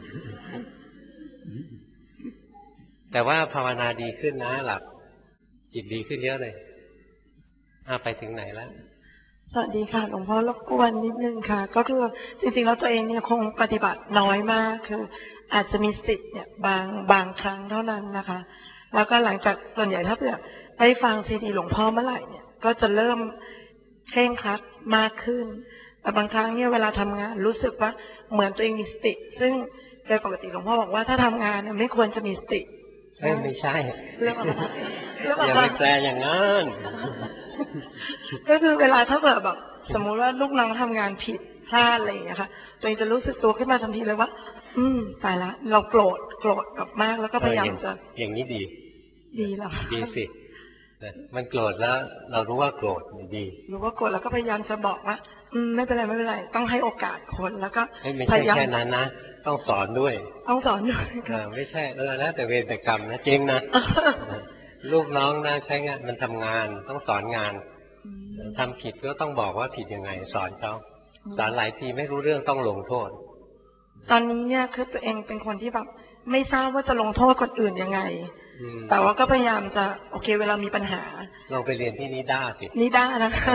S1: แต่ว่าภาวนาดีขึ้นนะหลับจิตดีขึ้นเยอะเลยอ่ะไปถึงไหนแล้ว
S11: สวัสดีค่ะหลวงพ่อรบกวนนิดนึงค่ะก็คือจริงๆแล้วตัวเองเนี่ยคงปฏิบัติน้อยมากคืออาจจะมีสิทธิ์เนี่ยบางบางครั้งเท่านั้นนะคะแล้วก็หลังจากส่วนใหญ่ถ้าเผื่อได้ฟังซีดีหลวงพ่อเมื่อไหร่เนี่ยก็จะเริ่มเคร่งครัดมากขึ้นแต่บางครั้งเนี่ยเวลาทำงานรู้สึกว่าเหมือนตัวเองมีสติซึ่งโดยปกติหลวงพ่อบอกว่าถ้าทำงานเนี่ยไม่ควรจะมีสติ
S1: ไม่ใช่อย่าไปแปลอย่างนั้น
S11: ก็คือเวลาถ้าเกิดแบบสมมุติว่าลูกน้องทำงานผิดพลาดอะไรอย่างเงี้ยค่ะตัวเองจะรู้สึกตัวขึ้นมาทันทีเลยว่าอืมตายละเราโกรธโกรธกับมากแล้วก็พยายามจะ
S1: อย่างนี้ดี
S11: ดีแล้ว
S1: ดีสิมันโกรธแล้วเรารู้ว่าโกรธดี
S11: รู้ว่าโกรธแล้วก็พยายามจะบอกว่าอืมไม่เป็นไรไม่เป็นไรต้องให้โอกาสคนแล้วก็
S1: พยายามแค่นั้นนะต้องสอนด้วย
S11: ต้องสอนด้วย
S1: ไม่ใช่เออแล้วแต่เวรแต่กรรมนะจริงนะลูกน้องนะใช้งานมันทำงานต้องสอนงานทำผิดก็ต้องบอกว่าผิดยังไงสอนเขาสอนหลายทีไม่รู้เรื่องต้องลงโทษ
S11: ตอนนี้เนี่ยคือตัวเองเป็นคนที่แบบไม่ทราบว่าจะลงโทษคนอื่นยังไงแต่ว่าก็พยายามจะโอเคเวลามีปัญหา
S1: ลองไปเรียนที่นิด้าสิ
S11: นิด้านะคะ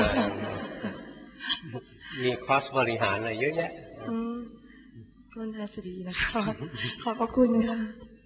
S1: มีคอร์สบริหารอะไรเยอะแยะ
S11: ก็น่าจะดีนะคะขอบพระคุณค่ะ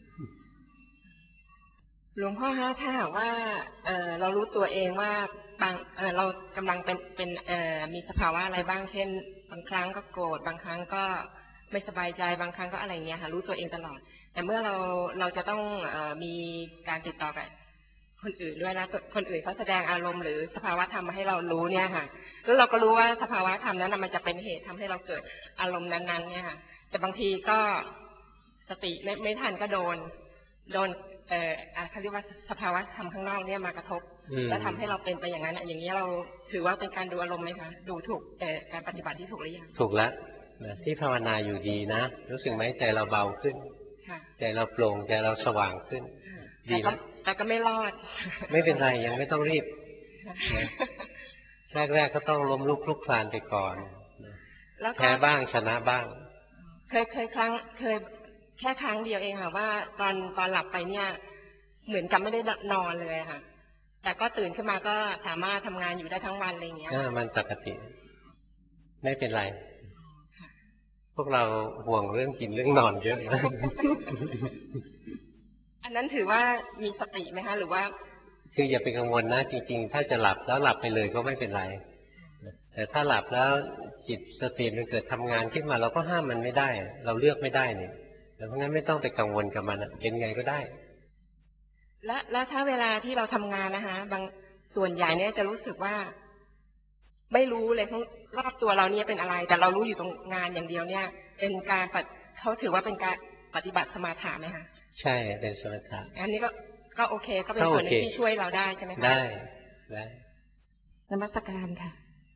S17: หลวงพ่อคะถ้าหากว่าเออเรารู้ตัวเองว่าบางเออเรากำลังเป็นเป็นเอ่อมีสภาวะอะไรบ้างเช่นบางครั้งก็โกรธบางครั้งก็ไม่สบายใจบางครั้งก็อะไรเงี้ยค่ะรู้ตัวเองตลอดแต่เมื่อเราเราจะต้องเอ่อมีการติดต่อกับคนอื่นด้วยแล้วคนอื่นเขาแสดงอารมณ์หรือสภาวะธรรมมาให้เรารู้เนี่ยค่ะแล้วเราก็รู้ว่าสภาวะธรรมนั้นมันจะเป็นเหตุทำให้เราเกิดอารมณ์นั้นๆเนี่ยค่ะแต่บางทีก็สติไม่ไม่ทันก็โดนโดนเอ่อเขาเรียกว่าสภาวะธรรมข้างนอกเนี่ยมากระทบแล้วทำให้เราเป็นไปอย่างนั้นอย่างนี้เราถือว่าเป็นการดูอารมณ์ไหมคะดูถูกแต่การปฏิบัติที่ถูกหรือยัง
S1: ถูกแล้วนะที่ภาวนาอยู่ดีนะรู้สึกไหมใจเราเบาขึ้นใจเราโปร่งใจเราสว่างขึ้นดีแล้ว
S17: แต่ก็ไม่รอด
S1: ไม่เป็นไรยังไม่ต้องรีบแรกๆก็ต้องล้มลุกคลุกคลานไปก่อนแพ้บ้างชนะบ้าง
S17: เคยเคยครั้งเคยแค่ครั้งเดียวเองค่ะว่าตอนตอนหลับไปเนี่ยเหมือนกับไม่ได้นอนเลยค่ะแต่ก็ตื่นขึ้นมาก็สามารถทำงานอยู่ได้ทั้งวันอะไรอย่างเงี้ย
S1: มันปกติไม่เป็นไรพวกเราห่วงเรื่องกินเรื่องนอนเยอะนะ
S17: อันนั้นถือว่ามีสติไหมคะหรือว่า
S1: คืออย่าไปกังวลนะจริงๆถ้าจะหลับแล้วหลับไปเลยก็ไม่เป็นไรแต่ถ้าหลับแล้วจิตสติมันเกิดทำงานขึ้นมาเราก็ห้ามมันไม่ได้เราเลือกไม่ได้เนี่ยเพราะงั้นไม่ต้องไปกังวลกับมันเป็นไงก็ได้
S17: และแล้วถ้าเวลาที่เราทำงานนะคะบางส่วนใหญ่เนี่ยจะรู้สึกว่าไม่รู้เลยทั้งรอบตัวเราเนี่ยเป็นอะไรแต่เรารู้อยู่ตรงงานอย่างเดียวเนี่ยเป็นการเขาถือว่าเป็นการปฏิบัติสมาธิไหมคะ
S1: ใช่เป็นสมาธิ
S17: อันนี้ก็ก็โอเคก็เป็นส่วนหนึ่งที่ช่วยเราได้ใช่ไหมคะ
S1: ได้ได้
S17: นมัสการค่ะ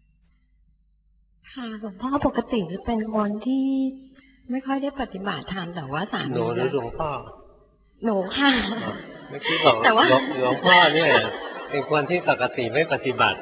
S11: ค่ะหลวงพ่อปกติจะเป็นคนที่ไม่ค่อยได้ปฏิบัติธรรมแต่ว่าสามี
S1: หนูหรือหลวงพ่อ
S11: หนูค่ะ
S1: เมื่อกี้บอกหลวงพ่อเนี่ยเป็นคนที่ปกติไม่ปฏิบัติ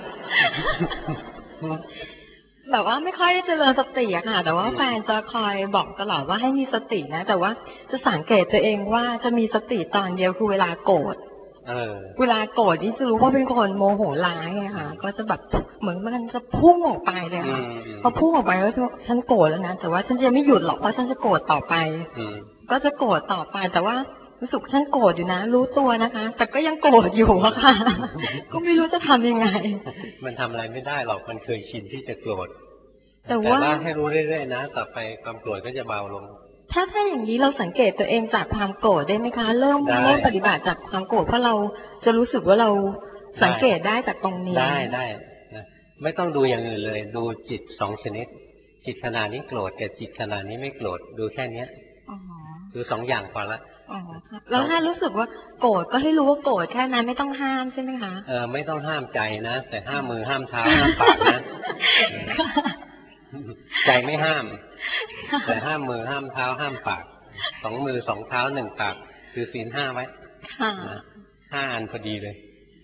S11: แบบว่าไม่ค่อยได้เจริญสติอะค่ะแต่ว่าแฟนจะคอยบอกตลอดว่าให้มีสตินะแต่ว่าจะสังเกตตัวเองว่าจะมีสติตอนเดียวคือเวลาโกรธเวลาโกรธนี่จะรู้ว่าเป็นคนโมโหร้ายไงค่ะก็จะแบบเหมือนมันจะพุ่งออกไปเลยค่ะพอพุ่งออกไปแล้วฉันโกรธแล้วนะแต่ว่าฉันจะไม่หยุดหรอกเพราะฉันจะโกรธต่อไปก็จะโกรธต่อไปแต่ว่ารู้สึกฉันโกรธอยู่นะรู้ตัวนะคะแต่ก็ยังโกรธอยู่อะค่ะก็ไม่รู้จะทำยังไง
S1: มันทำอะไรไม่ได้หรอกมันเคยชินที่จะโกรธแต่ว่าให้รู้เรื่อยๆนะต่อไปความโกรธก็จะเบาลง
S11: ถ้าถ้าอย่างนี้เราสังเกตตัวเองจากความโกรธได้ไหมคะเริ่มเริ่มปฏิบัติจากความโกรธเพราะเราจะรู้สึกว่าเราสังเกตได้จากตรงนี้
S1: ได้ได้ไม่ต้องดูอย่างอื่นเลยดูจิตสองชนิดจิตขณะนี้โกรธกับจิตขณะนี้ไม่โกรธดูแค่เนี้ยดูสองอย่างพอละ
S11: แล้วถ้ารู้สึกว่าโกรธก็ให้รู้ว่าโกรธแค่นั้นไม่ต้องห้ามใช่ไหมคะ
S1: เออไม่ต้องห้ามใจนะแต่ห้ามมือห้ามเท้าห้ามปากนะใจไม่ห้ามแต่ห้ามมือห้ามเท้าห้ามปากสองมือสองเท้าหนึ่งปากคือศีลห้าไว้ห้าอันพอดีเลย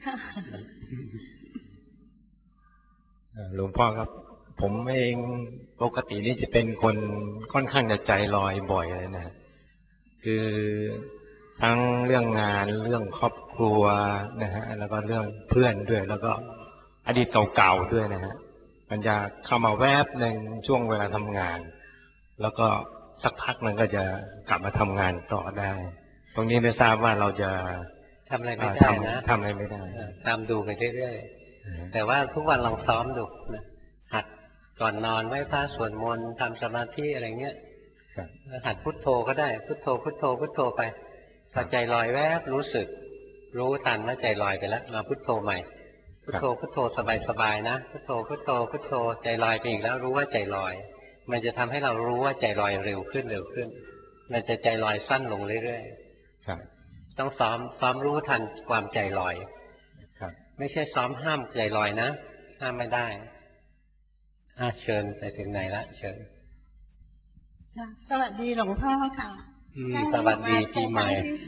S7: หลวงพ่อครับผมเองปกตินี่จะเป็นคนค่อนข้างจะใจลอยบ่อยเลยนะคือทั้งเรื่องงานเรื่องครอบครัวนะฮะแล้วก็เรื่องเพื่อนด้วยแล้วก็อดีตเก่าๆด้วยนะฮะมันจะเข้ามาแวบหนึ่งช่วงเวลาทำงานแล้วก็สักพักมันก็จะกลับมาทำงานต่อได้ตรงนี้ไม่ทราบว่าเราจะ
S1: ทำอะไรไม่ได้นะ
S7: ทำอะไรไม่ได้
S1: ตามดูไปเรื่อยๆแต่ว่าทุกวันลองซ้อมดูนะหัดก่อนนอนไหว้พระสวดมนต์ทำสมาธิอะไรเงี้ยหัดพุทโธก็ได้พุทโธพุทโธพุทโธไปพอใจลอยแวบรู้สึกรู้ทันว่าใจลอยไปแล้วมาพุทโธใหม่พุทโธพุทโธสบายๆนะพุทโธพุทโธพุทโธใจลอยไปอีกแล้วรู้ว่าใจลอยมันจะทำให้เรารู้ว่าใจลอยเร็วขึ้นเร็วขึ้นมันจะใจลอยสั้นลงเรื่อยๆต้องซ้อมซ้อมรู้ทันความใจลอยไม่ใช่ซ้อมห้ามใจลอยนะห้ามไม่ได้อ่ะเชิญไปถึงไหนละเชิญ
S18: สวัสดีหลวงพ่อค่ะ
S1: สวัสดีปีใหม่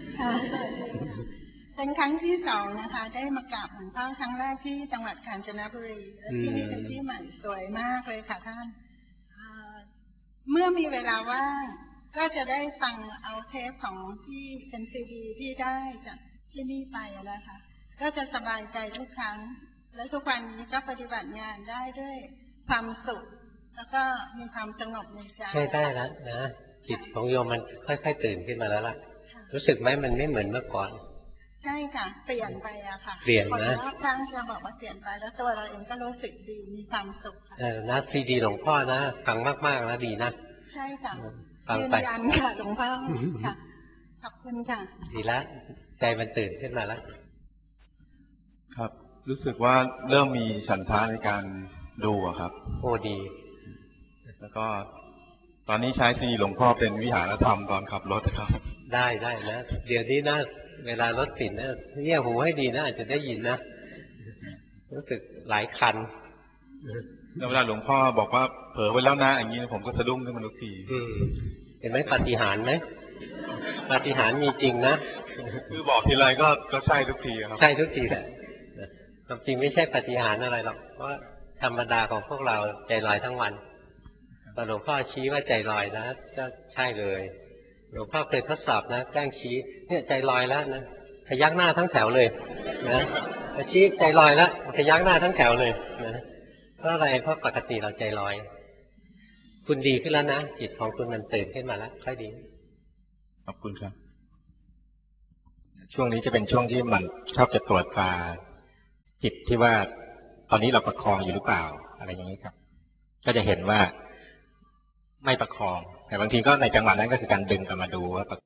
S18: เป็นครั้งที่สองนะคะ ได้มากราบหลวงพ่อครั้งแรกที่จังหวัดกาญจนบุรีที่นี่เป็นที่ใหม่สวยมากเลยค่ะท่านเมื่อมีเวลาว่างก็จะได้ฟังเอาเทปของที่เป็นซีดีที่ได้จากที่นี่ไปนะคะก็จะสบายใจทุกครั้งและทุกวันนี้ก็ปฏิบัติงานได้ด้วยความสุขแล้วก็มีความสงบในใจ
S1: ใช่ได้แล้วนะจิตของโยมมันค่อยๆตื่นขึ้นมาแล้วล่ะรู้สึกไหมมันไม่เหมือนเมื่อก่อน
S18: ใช่ค่ะเปลี่ยนไปอะค่ะ
S1: เปลี่ยนนะ
S18: คนรอบข้างจะบอกว่าเปลี่ยนไปแล้วตัวเราเองก็รู้สึกดีมีความสุขค่ะ
S1: เออนะซีดีหลวงพ่อนะฟังมากๆแล้วดีนะ
S18: ใช่ค่ะ
S1: ฟัง
S18: ยืน
S1: ไป
S18: ยันค่ะหลวงพ่อค่ะขอบคุณค่ะ
S1: ดีแล้วใจมันตื่นขึ้นมาแล้ว
S19: ครับ รู้สึกว่าเริ่มมีฉันทะในการดูอะครับ
S1: โอ้ดี
S19: แล้วก็ตอนนี้ใช้ซีดีหลวงพ่อเป็นวิหารธรรมตอนขับรถครับ
S1: ได้ได้นะเดี๋ยวนี้นะเวลารถติดนะเงี่ยหูให้ดีนะอาจจะได้ยินนะรู้สึกหลายคัน
S19: แล้วเวลาหลวงพ่อบอกว่าเผลอไปแล้วนะอย่างนี้ผมก็สะดุ้งขึ้นมาทุกที
S1: อืมเห็นไหมปาฏิหาริย์ไหมปาฏิหาริย์มีจริงนะ
S19: คือบอกทีไรก็ก็ใช่ทุกทีครับ
S1: ใช่ทุกทีแหละความจริงไม่ใช่ปาฏิหาริย์อะไรหรอกเพราะธรรมดาของพวกเราใจลอยทั้งวันพอหลวงพ่อชี้ว่าใจลอยนะก็ใช่เลยหลวงพ่อเคยทดสอบนะแกล้งชี้เนี่ยใจลอยแล้วนะพยักหน้าทั้งแถวเลยนะชี้ใจลอยแล้วพยักหน้าทั้งแถวเลยนะเพราะอะไรเพราะปกติเราใจลอยคุณดีขึ้นแล้วนะจิตของคุณมันตื่นขึ้นมาแล้วค่อยดี
S19: ขอบคุณครับ
S7: ช่วงนี้จะเป็นช่วงที่มันชอบจะตรวจตาจิตที่ว่าตอนนี้เราประคองอยู่หรือเปล่าอะไรอย่างนี้ครับ ก็จะเห็นว่าไม่ประคองแต่บางทีก็ในจังหวะนั้นก็คือการดึงกลับมาดูว่า